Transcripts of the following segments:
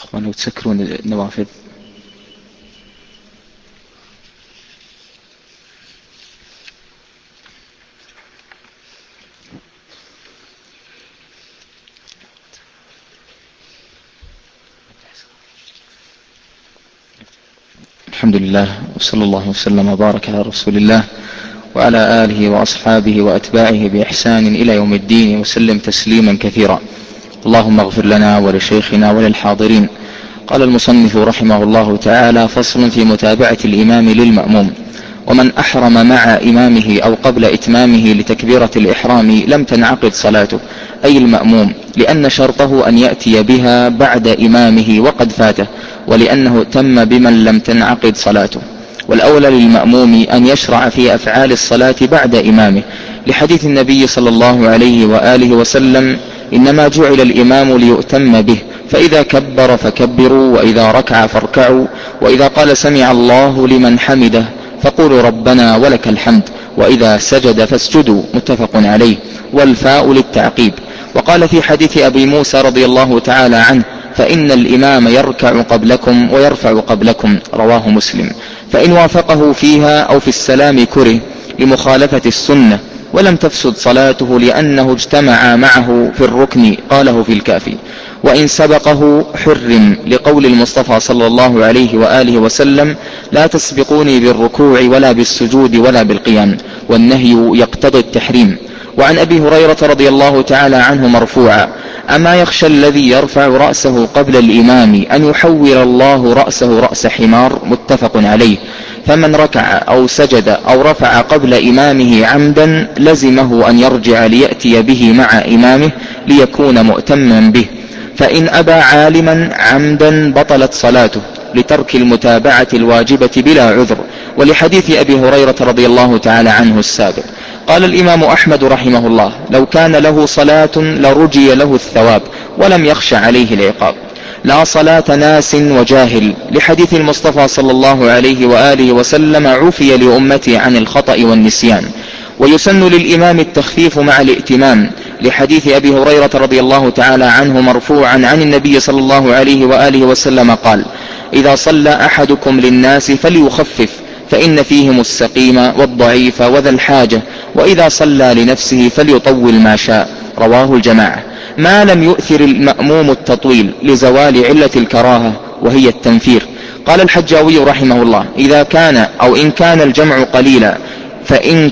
أخوان لو تسكرون النوافذ. الحمد لله وصلى الله وسلم وبارك على رسول الله وعلى آله وأصحابه وأتباعه بإحسان إلى يوم الدين وسلم تسليما كثيرا. اللهم اغفر لنا ولشيخنا وللحاضرين. قال المصنف رحمه الله تعالى: فصل في متابعة الإمام للمأموم. ومن أحرم مع إمامه أو قبل إتمامه لتكبيرة الإحرام لم تنعقد صلاته، أي المأموم، لأن شرطه أن يأتي بها بعد إمامه وقد فاته، ولأنه تم بمن لم تنعقد صلاته. والأولى للمأموم أن يشرع في أفعال الصلاة بعد إمامه، لحديث النبي صلى الله عليه وآله وسلم: إنما جعل الإمام ليؤتم به، فإذا كبر فكبروا، وإذا ركع فاركعوا، وإذا قال سمع الله لمن حمده فقولوا ربنا ولك الحمد، وإذا سجد فاسجدوا. متفق عليه. والفاء للتعقيب. وقال في حديث أبي موسى رضي الله تعالى عنه: فإن الإمام يركع قبلكم ويرفع قبلكم. رواه مسلم. فإن وافقه فيها أو في السلام كره لمخالفة السنة، ولم تفسد صلاته لأنه اجتمع معه في الركن، قاله في الكافي. وإن سبقه حرم، لقول المصطفى صلى الله عليه وآله وسلم: لا تسبقوني بالركوع ولا بالسجود ولا بالقيام، والنهي يقتضي التحريم. وعن أبي هريرة رضي الله تعالى عنه مرفوعا: أما يخشى الذي يرفع رأسه قبل الإمام أن يحول الله رأسه رأس حمار. متفق عليه. فمن ركع أو سجد أو رفع قبل إمامه عمدا لزمه أن يرجع ليأتي به مع إمامه ليكون مؤتما به، فإن أبى عالما عمدا بطلت صلاته، لترك المتابعة الواجبة بلا عذر، ولحديث أبي هريرة رضي الله تعالى عنه السابق. قال الإمام أحمد رحمه الله: لو كان له صلاة لرجي له الثواب ولم يخش عليه العقاب. لا صلاة ناس وجاهل، لحديث المصطفى صلى الله عليه وآله وسلم: عفي لأمتي عن الخطأ والنسيان. ويسن للإمام التخفيف مع الائتمام، لحديث أبي هريرة رضي الله تعالى عنه مرفوعا عن النبي صلى الله عليه وآله وسلم قال: إذا صلى أحدكم للناس فليخفف، فإن فيهم السقيم والضعيف وذا الحاجة، وإذا صلى لنفسه فليطول ما شاء. رواه الجماعة. ما لم يؤثر المأموم التطويل لزوال علة الكراهة وهي التنفير. قال الحجاوي رحمه الله: إذا كان أو إن كان الجمع قليلا، فإن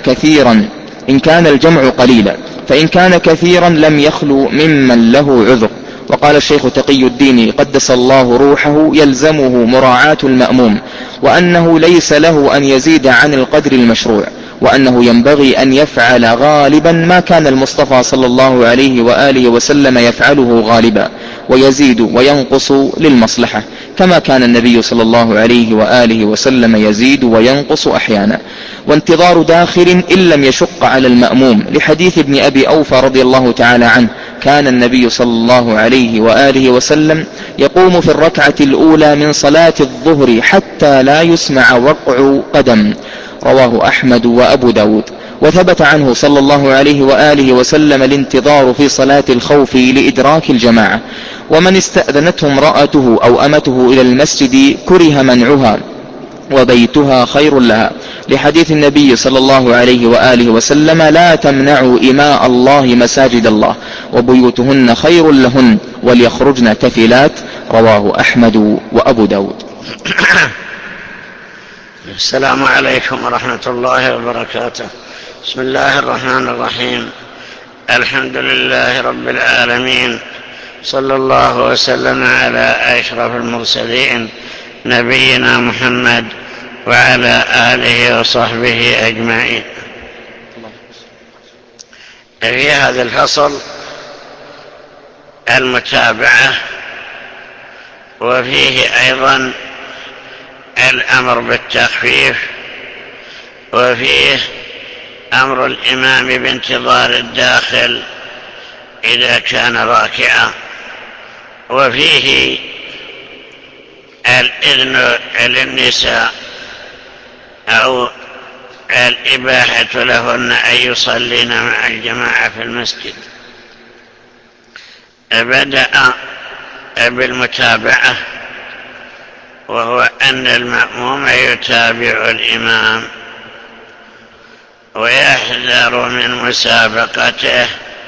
كان الجمع قليلا، فإن كان كثيرا لم يخلو ممن له عذر. وقال الشيخ تقي الدين قدس الله روحه: يلزمه مراعاة المأموم، وأنه ليس له أن يزيد عن القدر المشروع، وأنه ينبغي أن يفعل غالبا ما كان المصطفى صلى الله عليه وآله وسلم يفعله غالبا، ويزيد وينقص للمصلحة، كما كان النبي صلى الله عليه وآله وسلم يزيد وينقص أحيانا. وانتظار داخل إن لم يشق على المأموم، لحديث ابن أبي أوفى رضي الله تعالى عنه: كان النبي صلى الله عليه وآله وسلم يقوم في الركعة الأولى من صلاة الظهر حتى لا يسمع وقع قدم. رواه أحمد وأبو داود. وثبت عنه صلى الله عليه وآله وسلم الانتظار في صلاة الخوف لإدراك الجماعة. ومن استأذنته امرأته أو أمته إلى المسجد كره منعها، وبيتها خير لها، لحديث النبي صلى الله عليه وآله وسلم: لا تمنعوا إماء الله مساجد الله، وبيوتهن خير لهن، وليخرجن تفلات. رواه أحمد وأبو داود. السلام عليكم ورحمة الله وبركاته. بسم الله الرحمن الرحيم. الحمد لله رب العالمين، صلى الله وسلم على أشرف المرسلين نبينا محمد وعلى آله وصحبه أجمعين. في هذا الفصل المتابعة، وفيه أيضا الأمر بالتخفيف، وفيه أمر الإمام بانتظار الداخل إذا كان راكعا، وفيه الإذن للنساء أو الإباحة لهن أن يصلين مع الجماعة في المسجد. بدأ بالمتابعة، وهو أن المأموم يتابع الإمام ويحذر من مسابقته،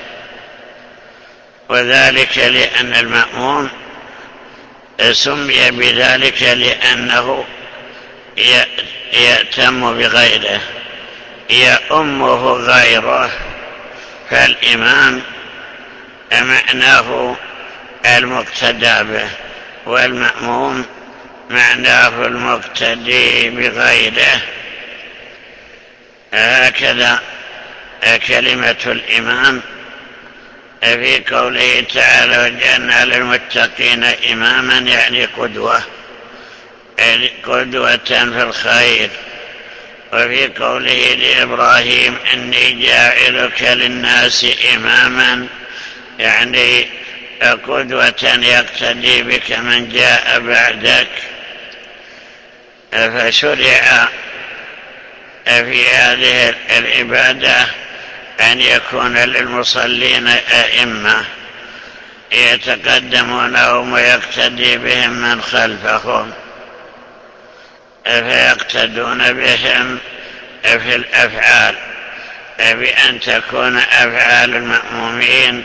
وذلك لأن المأموم سمي بذلك لأنه يأتم بغيره، يأمه غيره، فالإمام معناه المقتدى به، والمأموم معناه المقتدي بغيره. هكذا كلمة الإمام في قوله تعالى: وجعلنا للمتقين إماما، يعني قدوة، قدوة في الخير. وفي قوله لإبراهيم: إني جاعلك للناس إماما، يعني قدوة يقتدي بك من جاء بعدك. فشرع في هذه العبادة أن يكون للمصلين أئمة يتقدمونهم ويقتدي بهم من خلفهم، فيقتدون بهم في الأفعال، بأن تكون أفعال المأمومين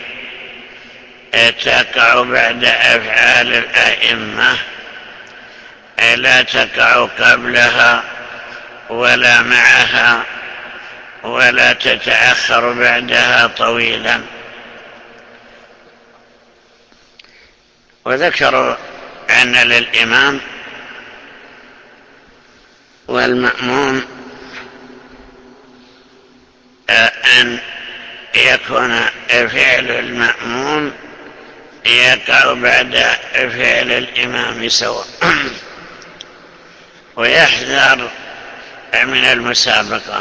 تقع بعد أفعال الأئمة، لا تقع قبلها ولا معها، ولا تتأخر بعدها طويلا. وذكروا أن للإمام والمأموم أن يكون فعل المأموم يقع بعد فعل الإمام سواء، ويحذر من المسابقة.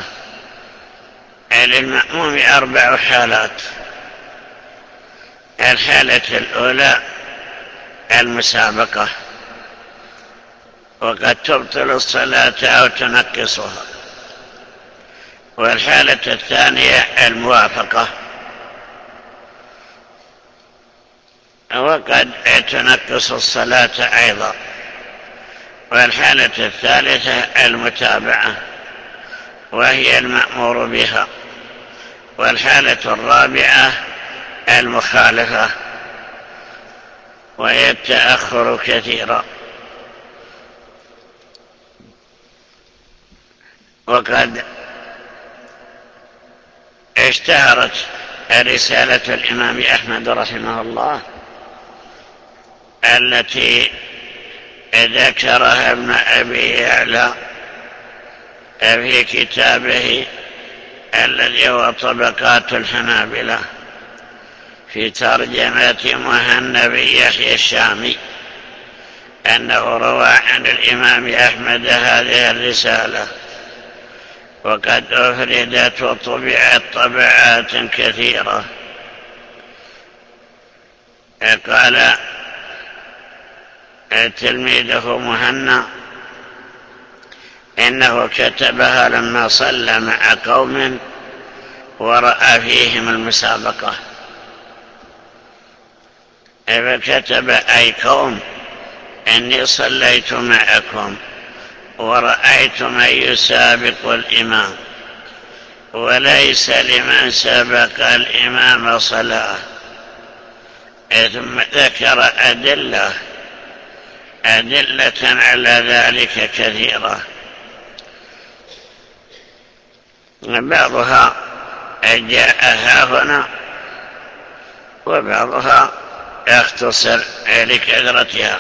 للمأموم 4 حالات. الحالة الأولى المسابقة، وقد تبطل الصلاة أو تنقصها. والحالة الثانية الموافقة، وقد تنقص الصلاة أيضا. والحالة الثالثة المتابعة، وهي المأمور بها. والحالة الرابعة المخالفة، وهي التأخر كثيرا. وقد اشتهرت رسالة الإمام أحمد رحمه الله التي ذكرها ابن أبي يعلى في كتابه الذي هو طبقات الحنابلة، في ترجمة مهنا بن يحيى الشامي، أنه روى عن الإمام أحمد هذه الرسالة، وقد أفردت وطبعت طبعات كثيرة. قال تلميذه مهنا إنه كتبها لما صلى مع قوم ورأى فيهم المسابقة، فكتب: أي قوم، إني صليت معكم ورأيت من يسابق الإمام، وليس لمن سبق الإمام صلاة. ثم ذكر أدلة على ذلك كثيرة، بعضها جاء هنا وبعضها يختصر لكثرتها.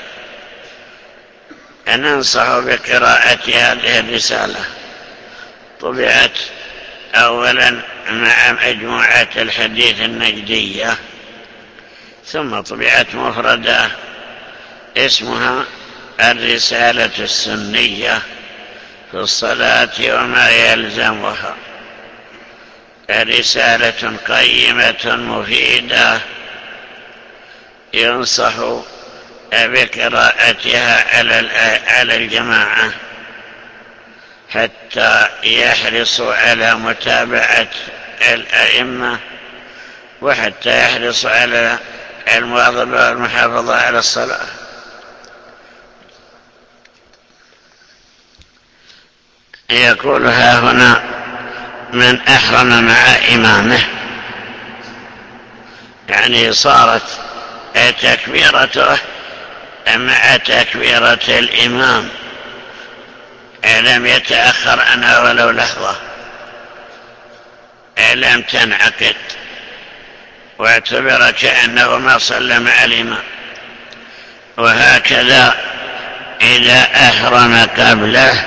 ننصح بقراءة هذه الرسالة. طبعت أولا مع مجموعة الحديث النجدية، ثم طبعت مفردة اسمها الرسالة السنية في الصلاة وما يلزمها. رسالة قيمة مفيدة ينصح بقراءتها على الجماعة حتى يحرصوا على متابعة الأئمة، وحتى يحرصوا على المواظبة والمحافظة على الصلاة. يقول ها هنا: من أحرم مع إمامه، يعني صارت تكبيرته مع تكبيرة الإمام، لم يتأخر عنها ولو لحظة، لم تنعقد، واعتبر كأنه ما صلى مع الإمام. وهكذا إذا أحرم قبله،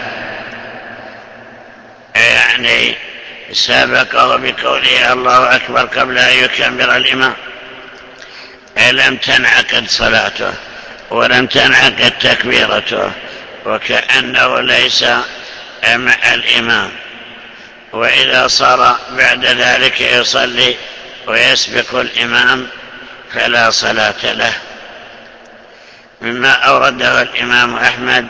يعني سبقه بقوله الله أكبر قبل أن يكبر الإمام، لم تنعقد صلاته ولم تنعقد تكبيرته، وكأنه ليس مع الإمام. وإذا صار بعد ذلك يصلي ويسبق الإمام فلا صلاة له. مما أورده الإمام أحمد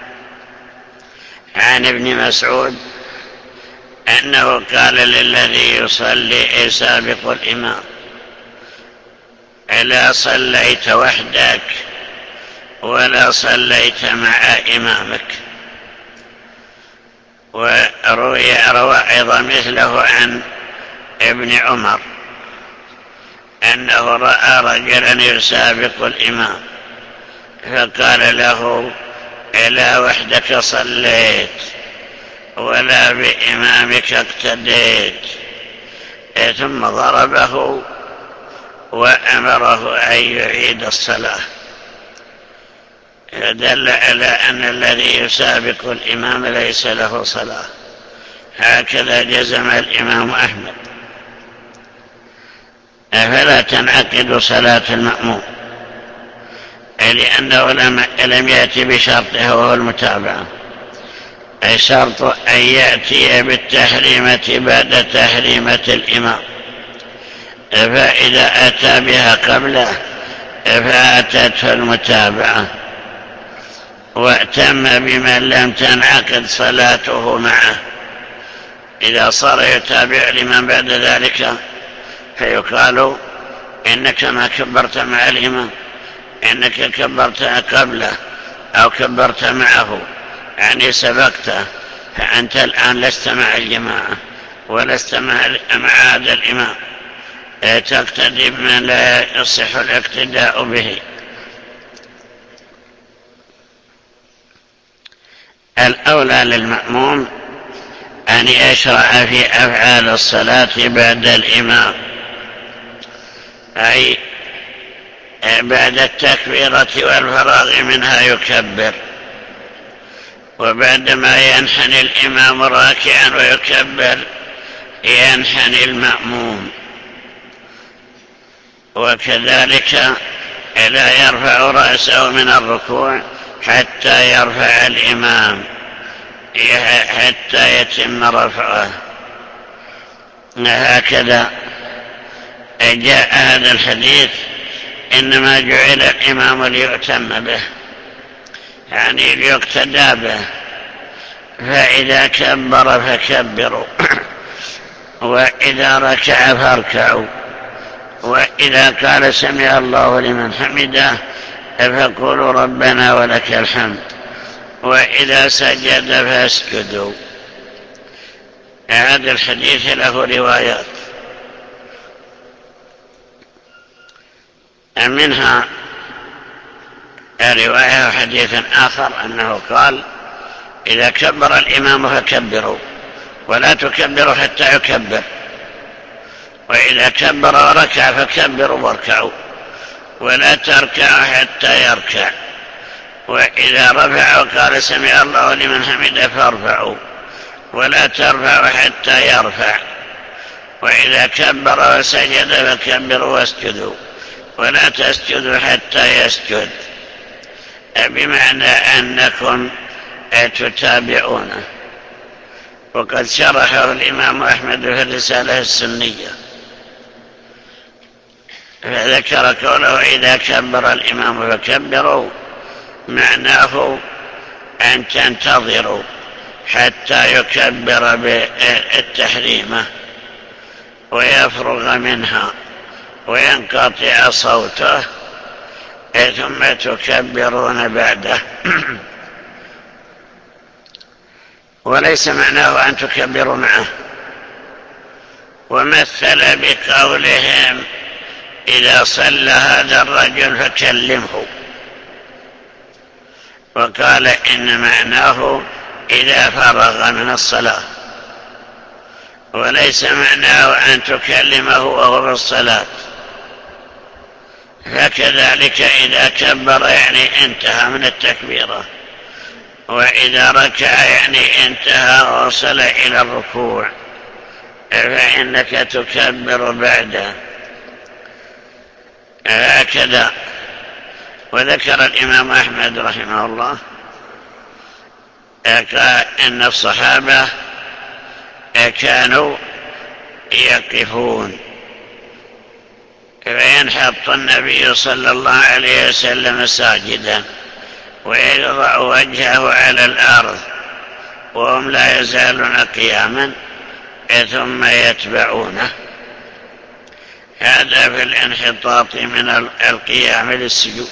عن ابن مسعود أنه قال للذي يصلي سابق الإمام: لا صليت وحدك ولا صليت مع إمامك. وروى أيضا مثله عن ابن عمر أنه رأى رجلا يسابق الإمام فقال له: لا وحدك صليت ولا بإمامك اقتديت، ثم ضربه وأمره أن يعيد الصلاة. فدل على أن الذي يسابق الإمام ليس له صلاة. هكذا جزم الإمام أحمد. فلا تنعقد صلاة المأموم، لأنه لم يأتي بشرطه وهو المتابعة. أي شرط أن يأتي بالتحريمة بعد تحريمة الإمام، فإذا أتى بها قبله فأتته المتابعة، واتم بمن لم تنعقد صلاته معه. إذا صار يتابع الإمام بعد ذلك فيقال: إنك ما كبرت مع الإمام، إنك كبرت قبله أو كبرت معه، يعني سبقته، فأنت الآن لست مع الجماعة ولست مع هذا الإمام، تقتدي بمن لا يصح الاقتداء به. الأولى للمأموم أن يشرع في أفعال الصلاة بعد الإمام، أي بعد التكبيرة والفراغ منها يكبر، وبعدما ينحني الإمام راكعا ويكبر ينحني المأموم. وكذلك لا يرفع رأسه من الركوع حتى يرفع الإمام، حتى يتم رفعه. هكذا جاء هذا الحديث: إنما جعل الإمام ليؤتم به، يعني ليقتدى به، فإذا كبر فكبروا، وإذا ركع فاركعوا، وإذا قال سمع الله لمن حمده فقولوا ربنا ولك الحمد، وإذا سجد فاسجدوا. هذا الحديث له روايات، منها رواية حديث آخر أنه قال: إذا كبر الإمام فكبروا ولا تكبروا حتى يكبر، وإذا كبر وركع فكبروا واركعوا ولا تركعوا حتى يركع، وإذا رفع وقال سمع الله لمن حمده فارفعوا ولا ترفعوا حتى يرفع، وإذا كبر وسجد فكبروا واسجدوا ولا تسجدوا حتى يسجد، بمعنى أنكم تتابعونه. وقد شرحه الإمام أحمد في الرسالة السنية، فذكر قوله: إذا كبر الإمام فكبروا، معناه أن تنتظروا حتى يكبر بالتحريمة ويفرغ منها، وينقطع صوته ثم تكبرون بعده. وليس معناه أن تكبروا معه. ومثل بقولهم إذا صلى هذا الرجل فكلمه، وقال إن معناه إذا فرغ من الصلاة، وليس معناه أن تكلمه وهو في الصلاة. فكذلك إذا كبر يعني انتهى من التكبيرة، وإذا ركع يعني انتهى ووصل إلى الركوع، فإنك تكبر بعده هكذا. وذكر الإمام أحمد رحمه الله أن الصحابة كانوا يقفون، فينحط النبي صلى الله عليه وسلم ساجدا ويضع وجهه على الأرض وهم لا يزالون قياما ثم يتبعونه. هذا في الانحطاط من القيام للسجود.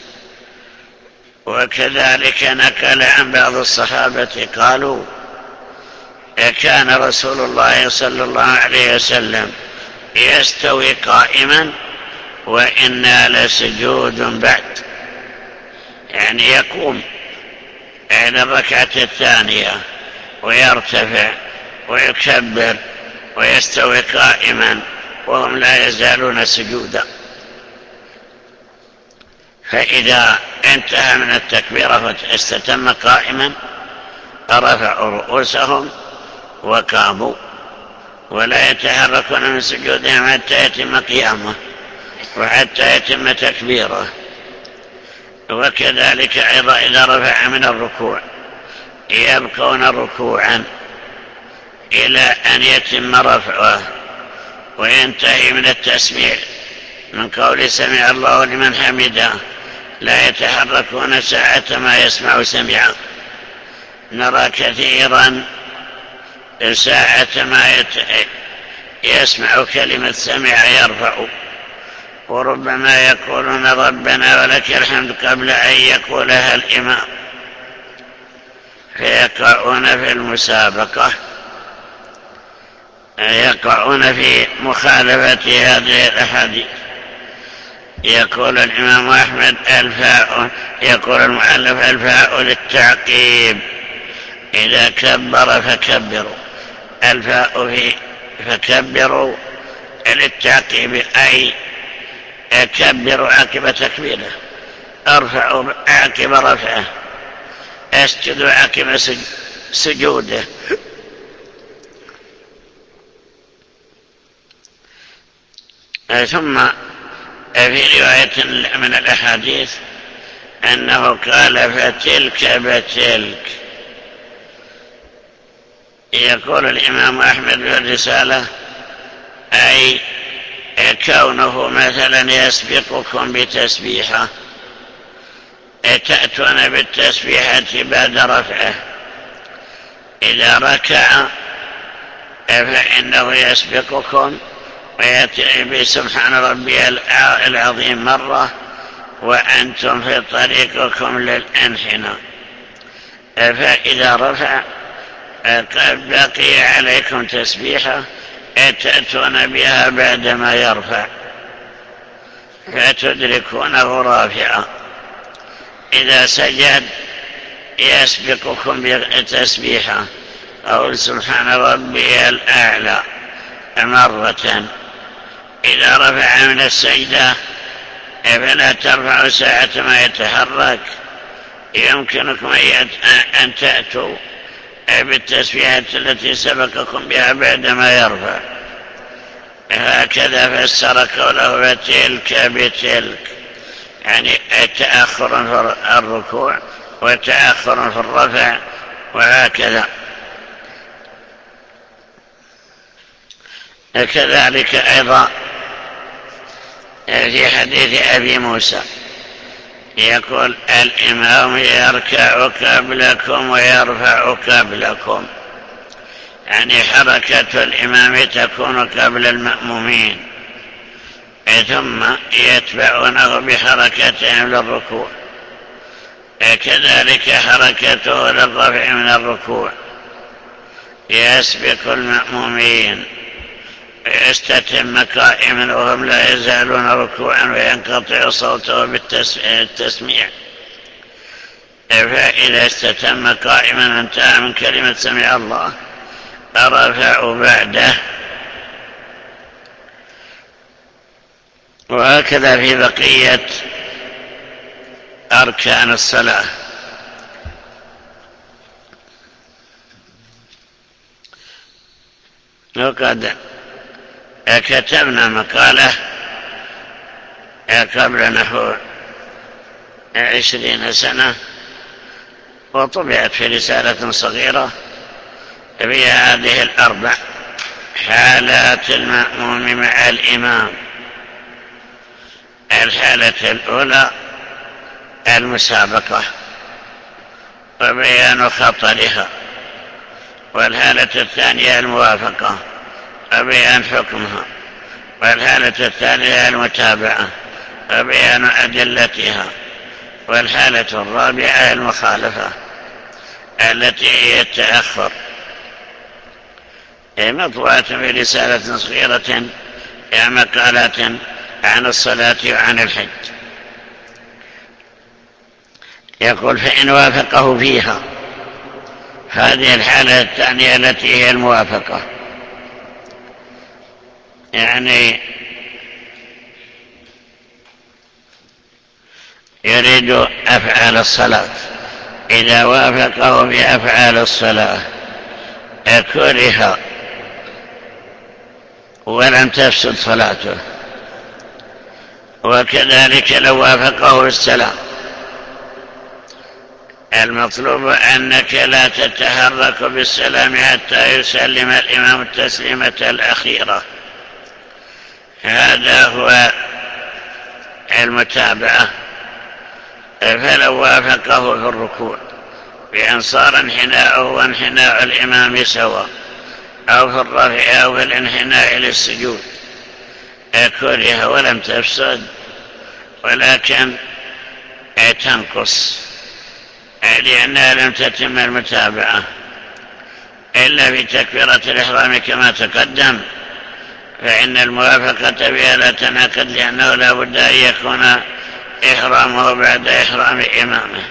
وكذلك نقل عن بعض الصحابة قالوا كان رسول الله صلى الله عليه وسلم يستوي قائما وإنا لسجود بعد، يعني يقوم إلى الركعة الثانية ويرتفع ويكبر ويستوي قائما وهم لا يزالون سجودا. فإذا انتهى من التكبيرة فاستتم قائما رفعوا رؤوسهم وقاموا ولا يتحركون من سجودهم حتى يتم قيامه وحتى يتم تكبيره. وكذلك أيضا إذا رفع من الركوع يبقون ركوعا إلى أن يتم رفعه وينتهي من التسميع من قول سمع الله لمن حمده، لا يتحركون ساعة ما يسمع سمعا. نرى كثيرا ساعة ما يسمع كلمة سمع يرفع، وربما يقولون ربنا ولك الحمد قبل أن يقولها الإمام، فيقعون في المسابقة، يقعون في مخالفة هذه الأحاديث. يقول الإمام أحمد يقول المؤلف الفاء للتعقيب، إذا كبر فكبروا، الفاء في فكبروا للتعقيب، أي كبروا عقب تكبيره، ارفعوا عقب رفعه، اسجدوا عقب سجوده. ثم في رواية من الأحاديث أنه قال فتلك بتلك. يقول الإمام أحمد في الرسالة أي كونه مثلا يسبقكم بتسبيحة، تأتون بالتسبيحة بعد رفعه، إذا ركع فإنه يسبقكم ويأتي بسبحان ربي العظيم مرة وأنتم في طريقكم للانحناء، فإذا رفع قد بقي عليكم تسبيحة تأتون بها بعدما يرفع فتدركونه رافعا. إذا سجد يسبقكم بتسبيحة أو سبحان ربي الأعلى مرة. إذا رفع من السجدة فلا ترفعوا ساعة ما يتحرك، يمكنكم أن تأتوا بالتسبيحة التي سبقكم بها بعدما يرفع. هكذا فسر قوله فتلك بتلك، يعني تأخر في الركوع وتأخر في الرفع، وهكذا. كذلك أيضا في حديث أبي موسى يقول الإمام يركع قبلكم ويرفع قبلكم، يعني حركة الإمام تكون قبل المأمومين ثم يتبعونه بحركتهم للركوع، كذلك حركته للرفع من الركوع، يسبق المأمومين يستتم قائما وهم لا يزالون ركوعا وينقطع صوته بالتسميع، فإذا استتم قائما انتهى من كلمة سمع الله رفعوا بعده. وهكذا في بقية أركان الصلاة. وقد كتبنا مقالة قبل نحو 20 سنة وطبعت في رسالة صغيرة فيها هذه الأربع حالات المأموم مع الإمام. الحالة الأولى المسابقة وبيان خطرها، والحالة الثانية الموافقة وبيان حكمها، والحالة الثالثة المتابعة وبيان أدلتها، والحالة الرابعة المخالفة التي هي التأخر. مطبوعة في رسالة صغيرة مقالات عن الصلاة وعن الحج. يقول فإن وافقه فيها، هذه الحالة الثانية التي هي الموافقة، يعني يريد أفعال الصلاة، إذا وافقه بأفعال الصلاة كره ولم تفسد صلاته. وكذلك لو وافقه السلام، المطلوب أنك لا تتحرك بالسلام حتى يسلم الإمام التسليمة الأخيرة، هذا هو المتابعة. فلو وافقه في الركوع بأن صار انحناءه وانحناء الإمام سواء، أو في الرفع أو في الانحناء للسجود، كره ولم تفسد ولكن تنقص، لأنها لم تتم المتابعة إلا في تكبيرة الإحرام كما تقدم، فإن الموافقة بها لا تناقض، لأنه لا بد أن يكون إحرامه بعد إحرام إمامه.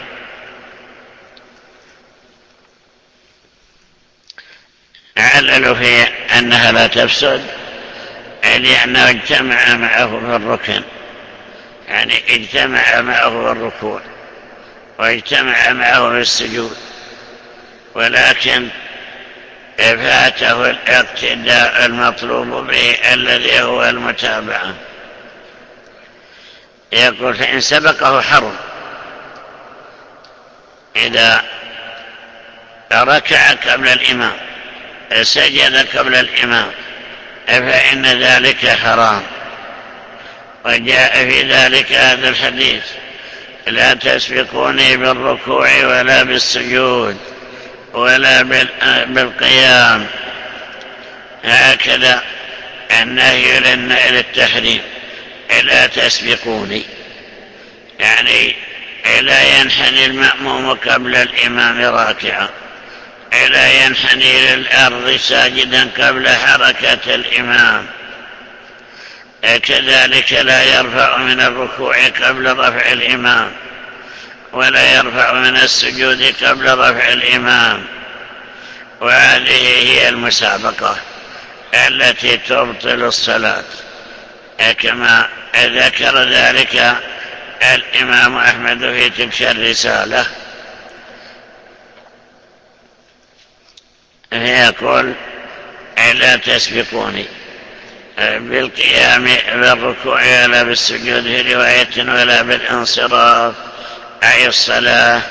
عللوا في أنها لا تفسد لأنه اجتمع معه في الركن، يعني اجتمع معه في الركوع واجتمع معه في السجود، ولكن فاته الاقتداء المطلوب به الذي هو المتابعة. يقول فإن سبقه حرم، إذا ركع قبل الإمام سجد قبل الإمام فإن ذلك حرام، وجاء في ذلك هذا الحديث لا تسبقوني بالركوع ولا بالسجود ولا بالقيام، هكذا النهي للتحريم، لا تسبقوني، يعني لا ينحني المأموم قبل الإمام راكعا، لا ينحني للأرض ساجدا قبل حركة الإمام، كذلك لا يرفع من الركوع قبل رفع الإمام، ولا يرفع من السجود قبل رفع الإمام. وهذه هي المسابقة التي تبطل الصلاة، كما ذكر ذلك الإمام أحمد في تلك الرسالة. فيقول لا تسبقوني بالقيام بالركوع ولا بالسجود في رواية ولا بالانصراف أي الصلاة.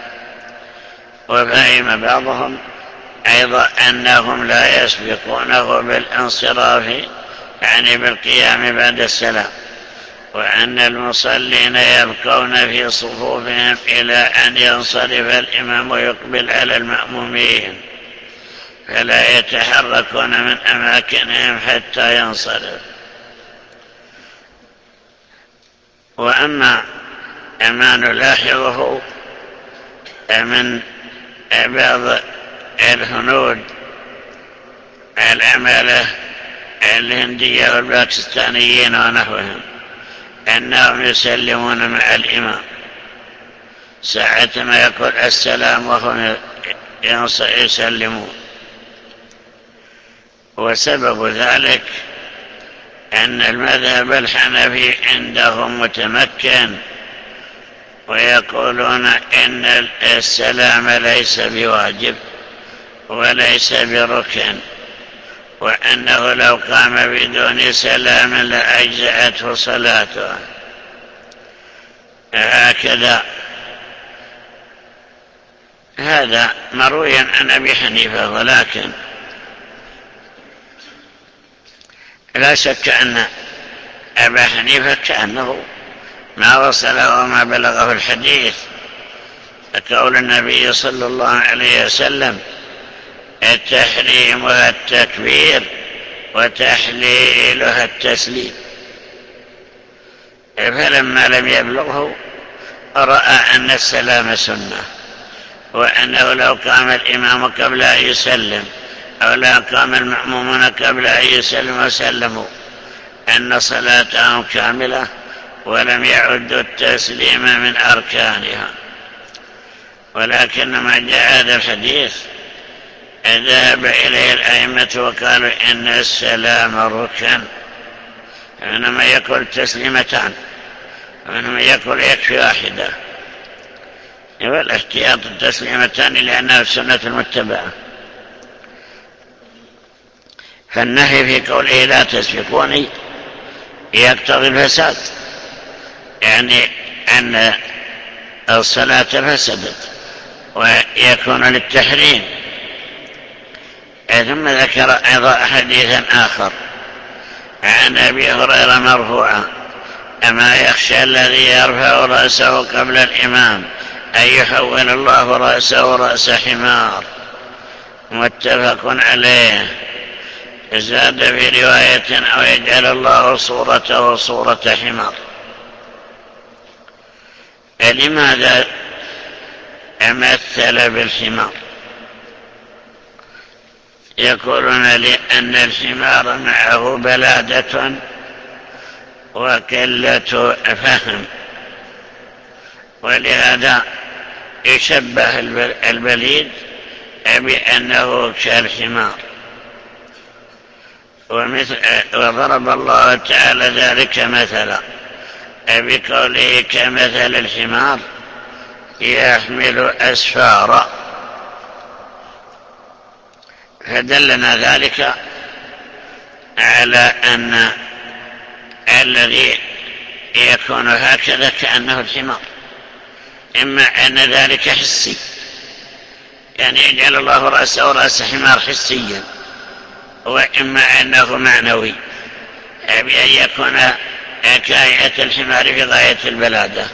وفهم بعضهم أيضا أنهم لا يسبقونه بالانصراف، يعني بالقيام بعد السلام، وأن المصلين يبقون في صفوفهم إلى أن ينصرف الإمام ويقبل على المأمومين، فلا يتحركون من أماكنهم حتى ينصرف. وأما ما نلاحظه من بعض الهنود العمالة الهندية والباكستانيين ونحوهم أنهم يسلمون مع الإمام ساعة ما يقول السلام وهم يسلمون. وسبب ذلك أن المذهب الحنفي عندهم متمكن، ويقولون إن السلام ليس بواجب وليس بركن، وأنه لو قام بدون سلام لأجزأته صلاته. هكذا هذا مروي عن أبي حنيفة، ولكن لا شك أن أبا حنيفة كأنه ما وصله وما بلغه الحديث، قول النبي صلى الله عليه وسلم تحريمها التكبير وتحليلها التسليم. فلما لم يبلغه رأى أن السلام سنة، وأنه لو قام الإمام قبل أن يسلم أو لا قام المأمومون قبل أن يسلموا وسلموا أن صلاتهم كاملة ولم يعدوا التسليم من أركانها. ولكن ما جاء هذا الحديث ذهب إليه الأئمة وقالوا إن السلام ركن، إنما يقول تسليمتان، وإنما يقول يكفي واحدة، والاحتياط التسليمتان لأنها السنة المتبعة. فالنهي في قوله لا تسبقوني يقتضي الفساد، يعني أن الصلاة فسدت ويكون للتحريم. ثم ذكر أيضا حديثا آخر عن أبي هريرة مرفوعا: أما يخشى الذي يرفع رأسه قبل الإمام أن يحول الله رأسه رأس حمار. متفق عليه. زاد في رواية: أو يجعل الله صورته صورة حمار. لماذا أمثل بالحمار؟ يقولون لأن الحمار معه بلادة وقلة فهم، ولهذا يشبه البليد بأنه كالحمار. وضرب الله تعالى ذلك مثلا بقوله: كمثل الحمار يحمل أسفارا. فدلنا ذلك على أن الذي يكون هكذا كأنه الحمار، إما أن ذلك حسي، يعني يجعل الله رأسه رأس حمار حسيا، وإما أنه معنوي، بأن يكون كهيئة الحمار في غاية البلادة.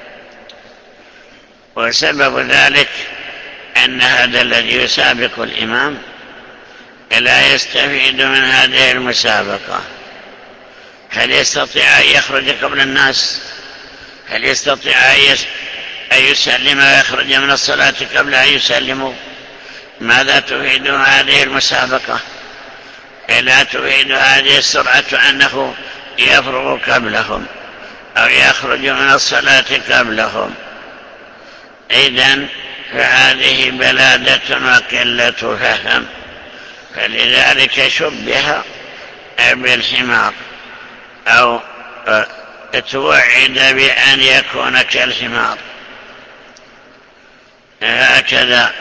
وسبب ذلك أن هذا الذي يسابق الإمام لا يستفيد من هذه المسابقة. هل يستطيع أن يخرج قبل الناس؟ هل يستطيع أن يسلم ويخرج من الصلاة قبل أن يسلموا؟ ماذا تفيد هذه المسابقة؟ لا تفيد هذه السرعة أنه يفرغ قبلهم أو يخرج من الصلاة قبلهم. إذن فهذه بلادة وقلة فهم، فلذلك شبه بالحمار، أو توعد بأن يكون كالحمار. هكذا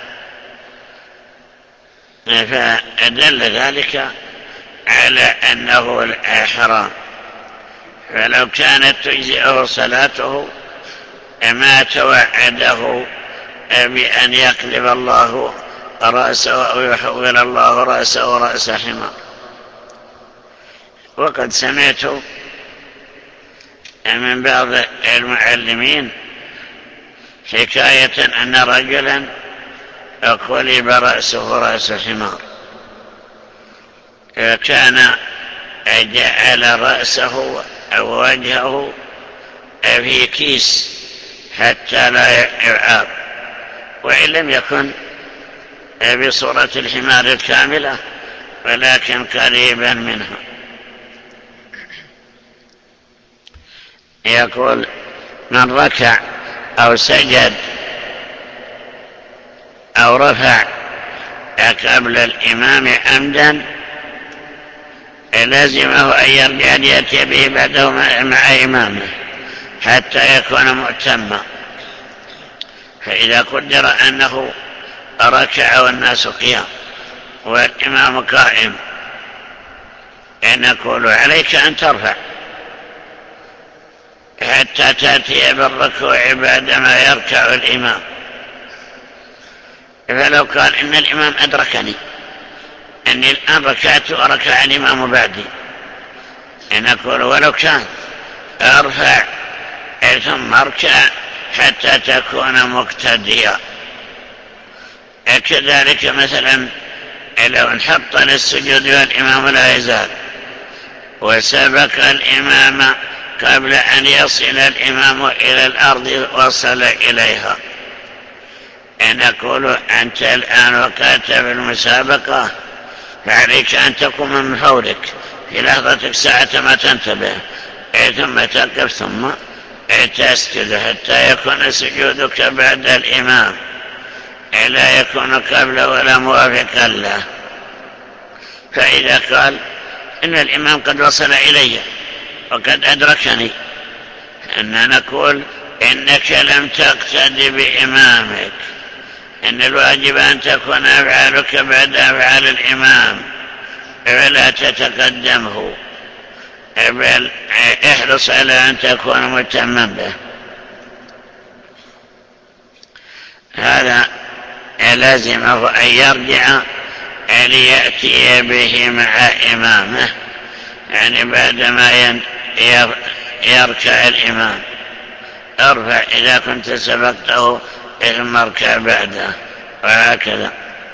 فدل ذلك على أنه حرام. فلو كانت تجزئه صلاته ما توعده بأن يقلب الله رأسه أو يحول الله رأسه رأس حمار. وقد سمعت من بعض المعلمين حكاية أن رجلا قلب رأسه رأس حمار، كان جعل رأسه أو وجهه في كيس حتى لا يعاب، وإن لم يكن بصورة الحمار الكاملة ولكن قريبا منها. يقول: من ركع أو سجد أو رفع قبل الإمام عمدا لازمه أن يرجع ليأتي به بعده مع إمامه حتى يكون مؤتما. فإذا قدر أنه ركع والناس قيام والإمام قائم، نقول: عليك أن ترفع حتى تأتي بالركوع بعدما يركع الإمام. فلو قال: إن الإمام أدركني، أني الآن ركعت وركع الإمام بعدي، نقول: ولو كان ارفع ثم اركع حتى تكون مقتديا. كذلك مثلا لو انحط للسجود والإمام لا يزال وسبق الإمام قبل أن يصل الإمام إلى الأرض وصل إليها، نقول: أنت الآن وقعت بالمسابقة، فعليك أن تقوم من فورك في لحظتك ساعة ما تنتبه، ثم تقف ثم تسجد حتى يكون سجودك بعد الإمام، لا يكون قبل ولا موافقا له. فإذا قال: إن الإمام قد وصل إلي وقد أدركني، أن نقول: إنك لم تقتدي بإمامك، إن الواجب أن تكون أفعالك بعد أفعال الإمام ولا تتقدمه، بل احرص على أن تكون متما به. هذا لازمه أن يرجع ليأتي به مع إمامه، يعني بعدما يركع الإمام ارفع إذا كنت سبقته ثم اركع بعده، وهكذا.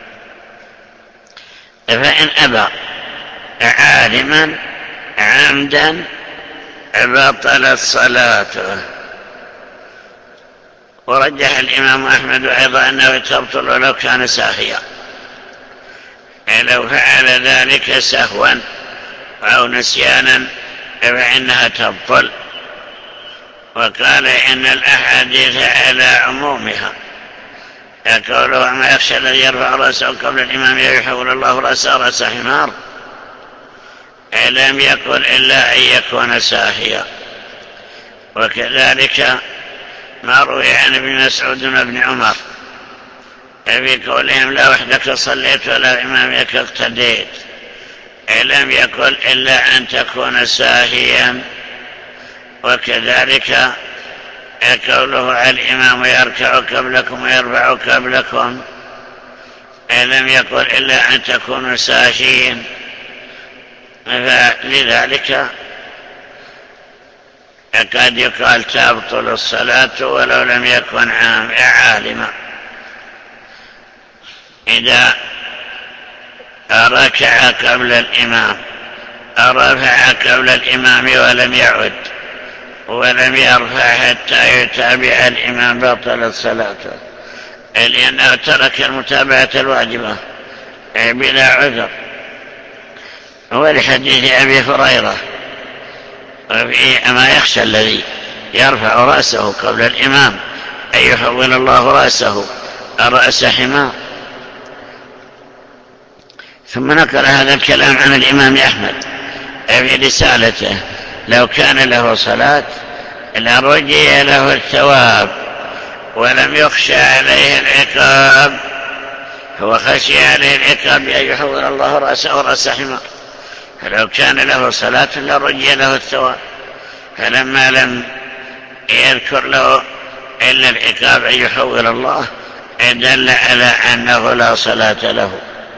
فإن أبى عالما عمدا بطلت صلاته. ورجح الإمام أحمد أيضا أنه تبطل لو كان ساهيا، لو فعل ذلك سهوا أو نسيانا فإنها تبطل. وقال: إن الأحاديث على عمومها، قوله: ما يخشى الذي يرفع رأسه قبل الإمام يحول الله رأسه رأس حمار، لم يقل إلا أن يكون ساهيا. وكذلك ما روي عن ابن مسعود وابن عمر في قولهم: لا وحدك صليت ولا إمامك اقتديت، لم يقل إلا أن تكون ساهيا. وكذلك قوله: الإمام يركع قبلكم ويرفع قبلكم، لم يقل إلا أن تكونوا ساهين. فلذلك قد يقال تبطل الصلاة ولو لم يكن عالما. إذا ركع قبل الإمام رفع قبل الإمام ولم يعد ولم يرفع حتى يتابع الإمام بطلت صلاته، لأنه ترك المتابعة الواجبة بلا عذر. ولحديث أبي هريرة: أما يخشى الذي يرفع رأسه قبل الإمام أن يحول الله رأسه رأس حمار. ثم نقل هذا الكلام عن الإمام أحمد في رسالته: لو كان له صلاة لرجي له الثواب ولم يخشى عليه العقاب، هو خشي عليه العقاب بأن يحول الله رأسه رأس حمار، فلو كان له صلاة لرجي له الثواب، فلما لم يذكر له إلا العقاب أن يحول الله دل على أنه لا صلاة له.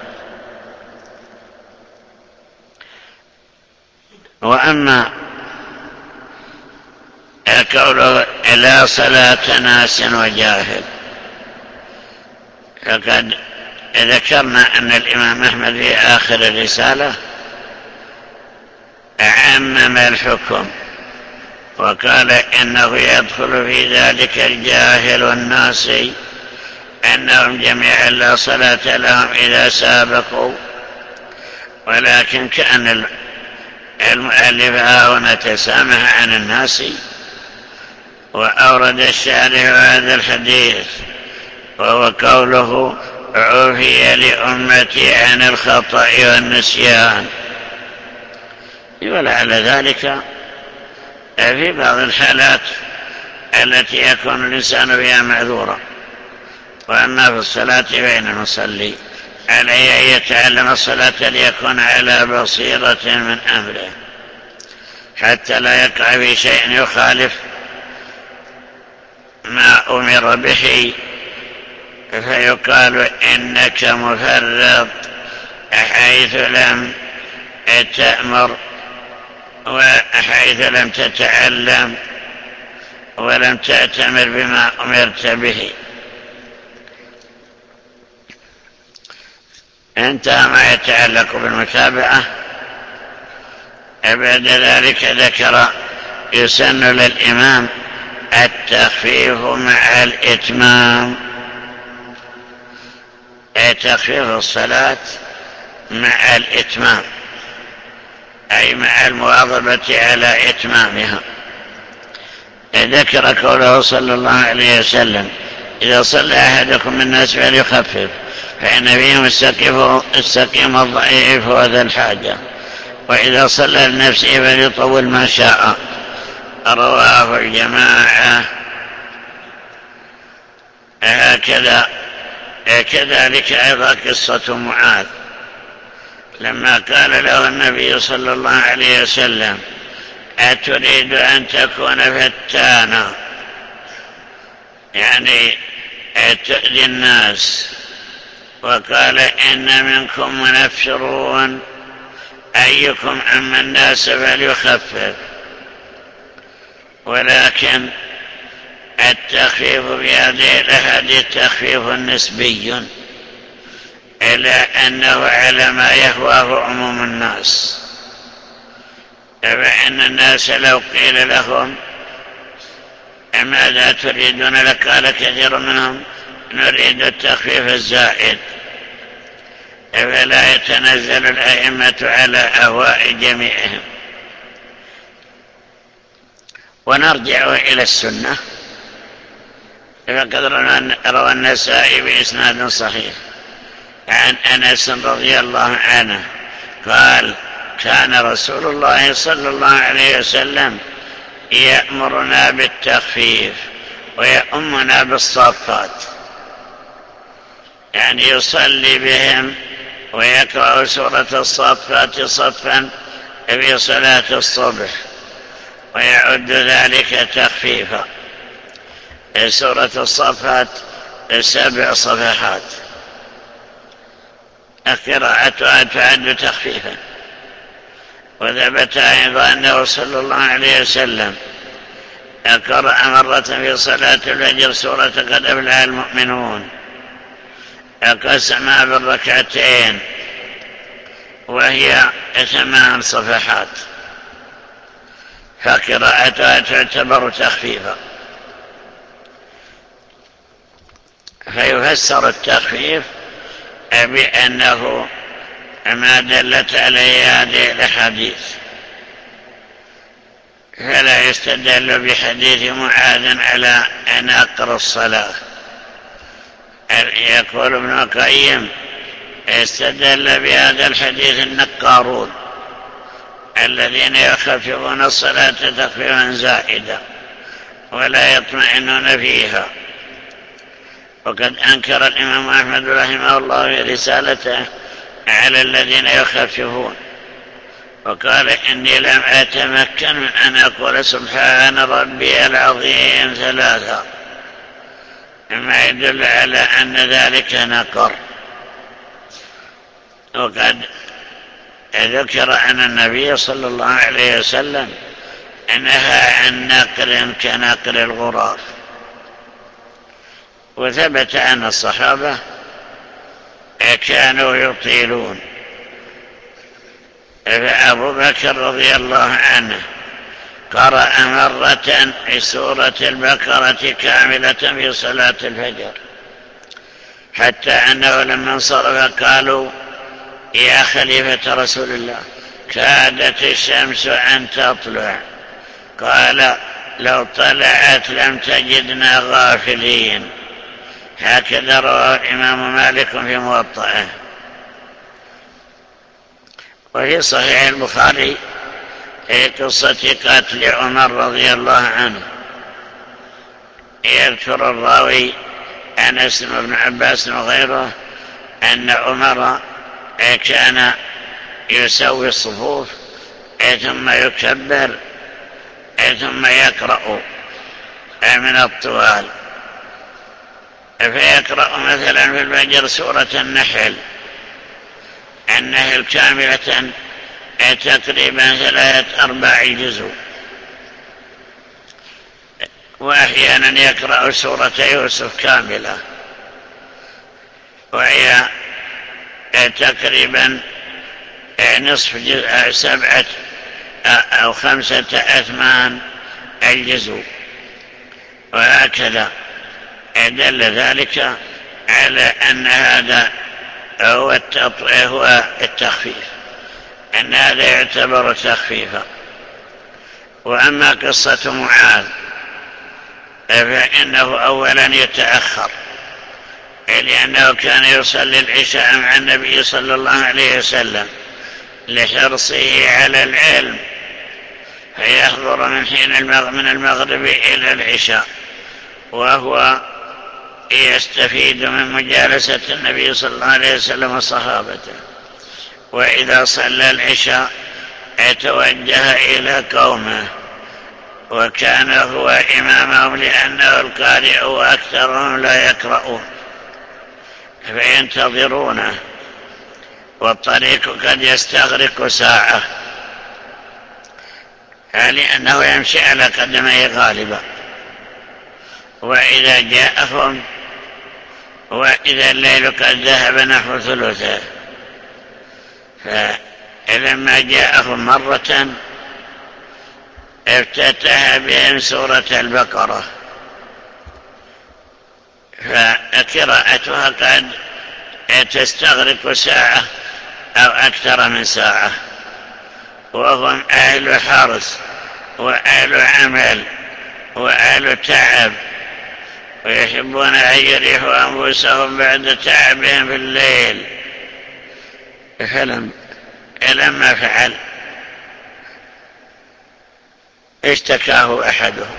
وأما قوله: لا صلاة ناس وجاهل، فقد ذكرنا أن الإمام أحمد في آخر الرسالة عمم الحكم وقال إنه يدخل في ذلك الجاهل والناسي أنهم جميعا لا صلاة لهم إذا سابقوا، ولكن كأن المؤلف هنا تسامح عن الناس، وأورد الشارح هذا الحديث وهو قوله عفي لأمتي عن الخطأ والنسيان. ولعل ذلك في بعض الحالات التي يكون الإنسان فيها معذورا، وأما في الصلاة بين المصلي عليه أن يتعلم الصلاة ليكون على بصيرة من أمره حتى لا يقع في شيء يخالف ما أمر به فيقال إنك مفرط حيث لم تأمر وحيث لم تتعلم ولم تأتمر بما أمرت به. انتهى ما يتعلق بالمتابعة. بعد ذلك ذكر يسن للإمام التخفيف مع الإتمام، تخفيف الصلاة مع الإتمام أي مع المواظبة على إتمامها. ذكر قوله صلى الله عليه وسلم إذا صلى أحدكم من الناس فليخفف فإن فيهم السقيم الضعيف وذا الحاجة، وإذا صلى لنفسه فليطول ما شاء. رواه الجماعة. هكذا كذلك أيضا قصة معاذ لما قال له النبي صلى الله عليه وسلم أتريد أن تكون فتانا، يعني تؤذي الناس، وقال إن منكم منفرون أيكم أما الناس فليخفف. ولكن التخفيف بهذه الأحاديث تخفيف نسبي، إلا أنه على ما يهواه عموم الناس. فإن الناس لو قيل لهم ماذا تريدون لقال كثير منهم نريد التخفيف الزائد، فلا يتنزل الأئمة على أهواء جميعهم. ونرجع إلى السنة، فقد روى النسائي بإسناد صحيح عن أنس رضي الله عنه قال كان رسول الله صلى الله عليه وسلم يأمرنا بالتخفيف ويأمنا بالصفات، يعني يصلي بهم ويقرأ سورة الصفات صفا في صلاة الصبح ويعد ذلك تخفيفا. سورة الصفات 7 صفحات، قراءتها تعد تخفيفا. وثبت أيضا أنه صلى الله عليه وسلم قرأ مرة في صلاة الفجر سورة قد أفلح المؤمنون، قسمها بالركعتين وهي 8 صفحات، فقراءتها تعتبر تخفيفا. فيفسر التخفيف بأنه ما دلت عليه هذه الأحاديث، فلا يستدل بحديث معاذ على نقر الصلاة. يقول ابن القيم استدل بهذا الحديث النقارون الذين يخففون الصلاة تخفيفا زائدا ولا يطمئنون فيها. وقد أنكر الإمام أحمد رحمه الله في رسالته على الذين يخففون، وقال إني لم أتمكن من أن أقول سبحان ربي العظيم 3، مما يدل على أن ذلك نقر. وقد ذكر أن النبي صلى الله عليه وسلم نهى عن نقر كنقر الغراب. وثبت أن الصحابة كانوا يطيلون، فأبو بكر رضي الله عنه قرأ مرة بسورة البقرة كاملة في صلاة الفجر، حتى أنه لما انصرف قالوا: يا خليفة رسول الله، كادت الشمس أن تطلع. قال: لو طلعت لم تجدنا غافلين. هكذا رواه الإمام مالك في موطئه. وفي صحيح البخاري في قصة قتل عمر رضي الله عنه يذكر الراوي أنس بن عباس وغيره أن عمر كان يسوي الصفوف ثم يكبر ثم يقرأ من الطوال، فيقرأ مثلا في الفجر سورة النحل كاملة تقريبا 3/4 جزء، وأحيانا يقرأ سورة يوسف كاملة وهي تقريبا نصف جزء 7 أو 5 أثمان الجزء. وهكذا دل ذلك على أن هذا هو التخفيف، أن هذا يعتبر تخفيفا. وأما قصة معاذ فإنه أولا يتأخر، لأنه كان يصلي العشاء مع النبي صلى الله عليه وسلم لحرصه على العلم، فيحضر من حين من المغرب إلى العشاء، وهو يستفيد من مجالسة النبي صلى الله عليه وسلم وصحابته. وإذا صلى العشاء توجه إلى قومه، وكان هو إمامهم لأنه القارئ وأكثرهم لا يقرؤون، فينتظرونه، والطريق قد يستغرق ساعة، لأنه يمشي على قدميه غالبا. وإذا جاءهم وإذا الليل قد ذهب نحو ثلثه، فلما جاءهم مرة افتتح بهم سورة البقرة، فقراءتها قد تستغرق ساعة أو أكثر من ساعة، وهم أهل حرث وأهل عمل وأهل تعب، ويحبون أن يريحوا أنفسهم بعد تعبهم في الليل. فلما فعل اشتكاه أحدهم،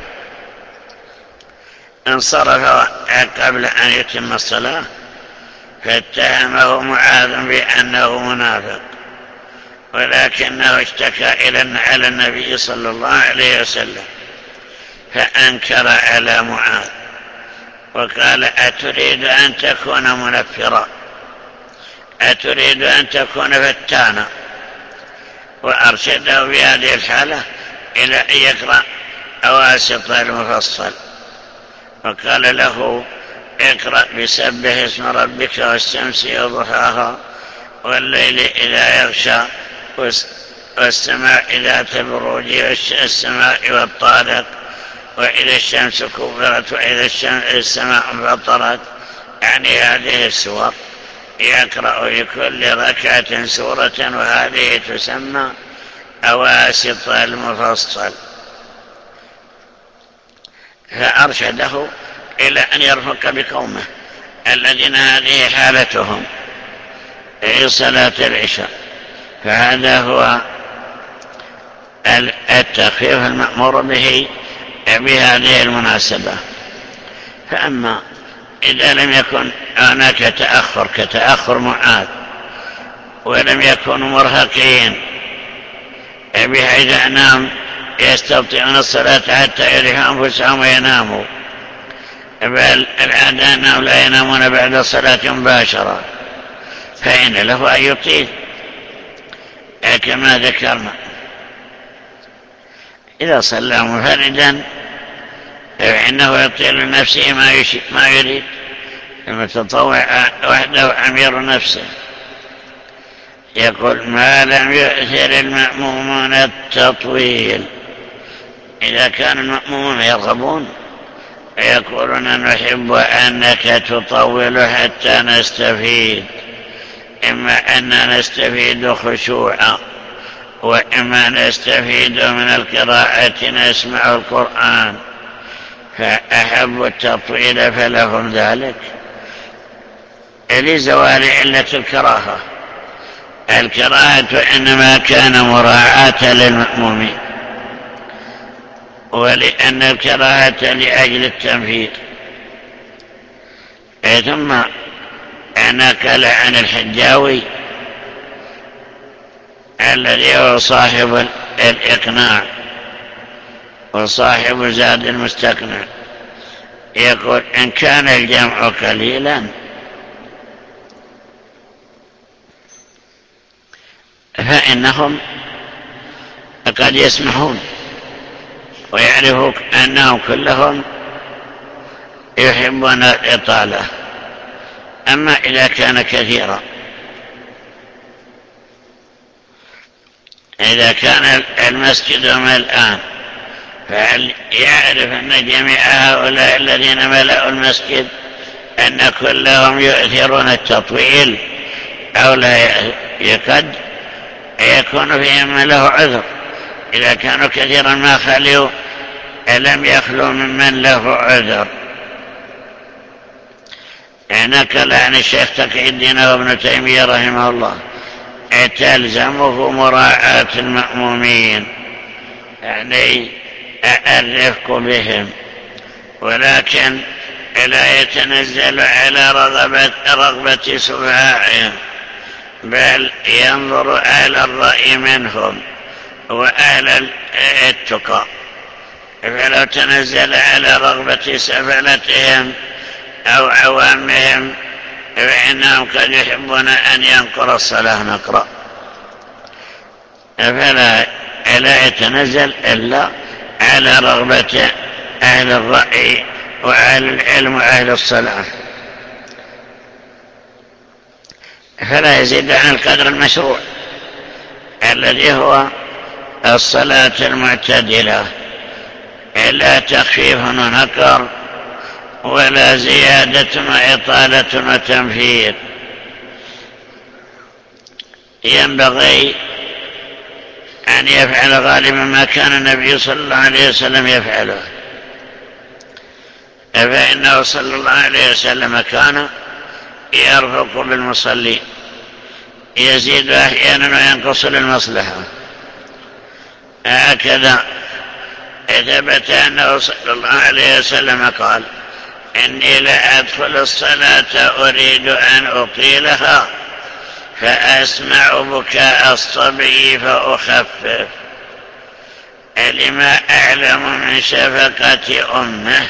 انصرف قبل أن يتم الصلاة، فاتهمه معاذ بأنه منافق، ولكنه اشتكى على النبي صلى الله عليه وسلم، فأنكر على معاذ وقال: أتريد أن تكون منفرا؟ أتريد أن تكون فتانا؟ وأرشده في هذه الحالة إلى أن يقرأ أواسط المفصل، وقال له: اقرأ بسبح اسم ربك والشمس وضحاها والليل إذا يغشى والسماء ذات البروج والسماء والطارق وإذا الشمس كورت وإذا السماء انفطرت. يعني هذه السور يقرأ في كل ركعة سورة، وهذه تسمى أواسط المفصل. فأرشده إلى أن يرفق بقومه الذين هذه حالتهم في صلاة العشاء، فهذا هو التخفيف المأمور به بهذه المناسبة. فأما إذا لم يكن هناك تأخر كتأخر معاذ، ولم يكونوا مرهقين بحيث أنهم يستبطئون الصلاة حتى يريحوا أنفسهم ويناموا، بل العادة أنهم لا ينامون بعد الصلاة مباشرة، فإن له أن يطيل كما ذكرنا. إذا صلى منفردا فإنه يطيل لنفسه ما يريد، المتطوع وحده أمير نفسه. يقول: ما لم يؤثر المأمومون التطويل إذا كان المأمومون يرغبون يقولون نحب أنك تطول حتى نستفيد، إما أن نستفيد خشوعا وإما نستفيد من القراءة نسمع القرآن، فأحب التطويل فلهم ذلك لزوال علة الكراهة. الكراهة إنما كان مراعاة للمأمومين، ولأن الكراهة لأجل التنفيذ. ثم نقل عن الحجاوي الذي هو صاحب الإقناع وصاحب زاد المستقنع، يقول إن كان الجمع قليلا فإنهم قد يسمحون ويعرفوا أنهم كلهم يحبون الإطالة. أما إذا كان كثيرا، إذا كان المسجد ملآن، فهل يعرف أن جميع هؤلاء الذين ملأوا المسجد أن كلهم يؤثرون التطويل أو لا؟ يقد يكون فيهم من له عذر. إذا كانوا كثيرا ما خلوا لم يخلوا ممن له عذر. نقل عن الشيخ تقي الدين وابن تيمية رحمه الله تلزمه مراعاة المأمومين، يعني الرفق بهم، ولكن لا يتنزل على رغبة سفهائهم، بل ينظر أهل الرأي منهم وأهل التقى. فلو تنزل على رغبة سفلتهم أو عوامهم فإنهم قد يحبون أن ينقر الصلاة نقرأ، فلا يتنزل إلا على رغبة أهل الرأي وأهل العلم وأهل الصلاة، فلا يزيد عن القدر المشروع الذي هو الصلاة المعتدلة، لا تخفيف ونقر ولا زيادة وإطالة وتنفير. ينبغي أن يفعل غالبا ما كان النبي صلى الله عليه وسلم يفعله، فإنه صلى الله عليه وسلم كان يرفق بالمصلين، يزيد أحيانا وينقص للمصلحة. هكذا ثبت أنه صلى الله عليه وسلم قال إني لأدخل الصلاة أريد أن أطيلها فأسمع بكاء الصبي فأخفف لما أعلم من شفقة أمه.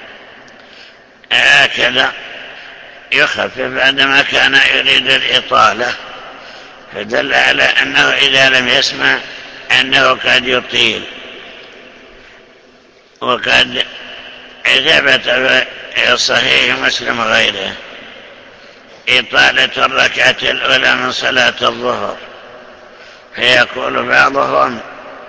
هكذا يخفف بعدما كان يريد الإطالة، فدل على أنه إذا لم يسمع أنه قد يطيل. وقد ثبت في صحيح مسلم غيره إطالة الركعة الأولى من صلاة الظهر، فيقول بعضهم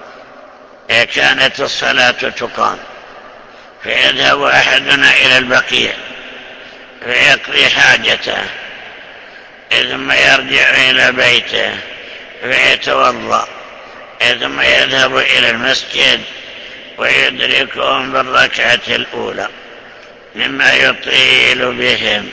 كانت الصلاة تقام فيذهب أحدنا إلى البقيع فيقضي حاجته ثم يرجع إلى بيته فيتوضأ ثم يذهب إلى المسجد ويدركهم بالركعة الأولى مما يطيل بهم.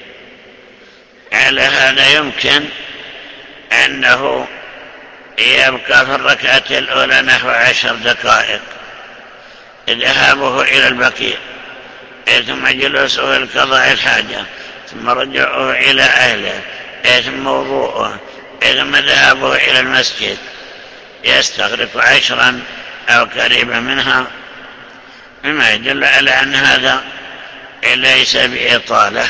على هذا يمكن أنه يبقى في الركعة الأولى نحو 10 دقائق، ذهابه إلى البقيع ثم جلوسه لقضاء الحاجة ثم رجوعه إلى أهله ثم وضوءه ثم ذهابه إلى المسجد، يستغرق 10 أو قريبا منها، مما يدل على أن هذا ليس بإطالة.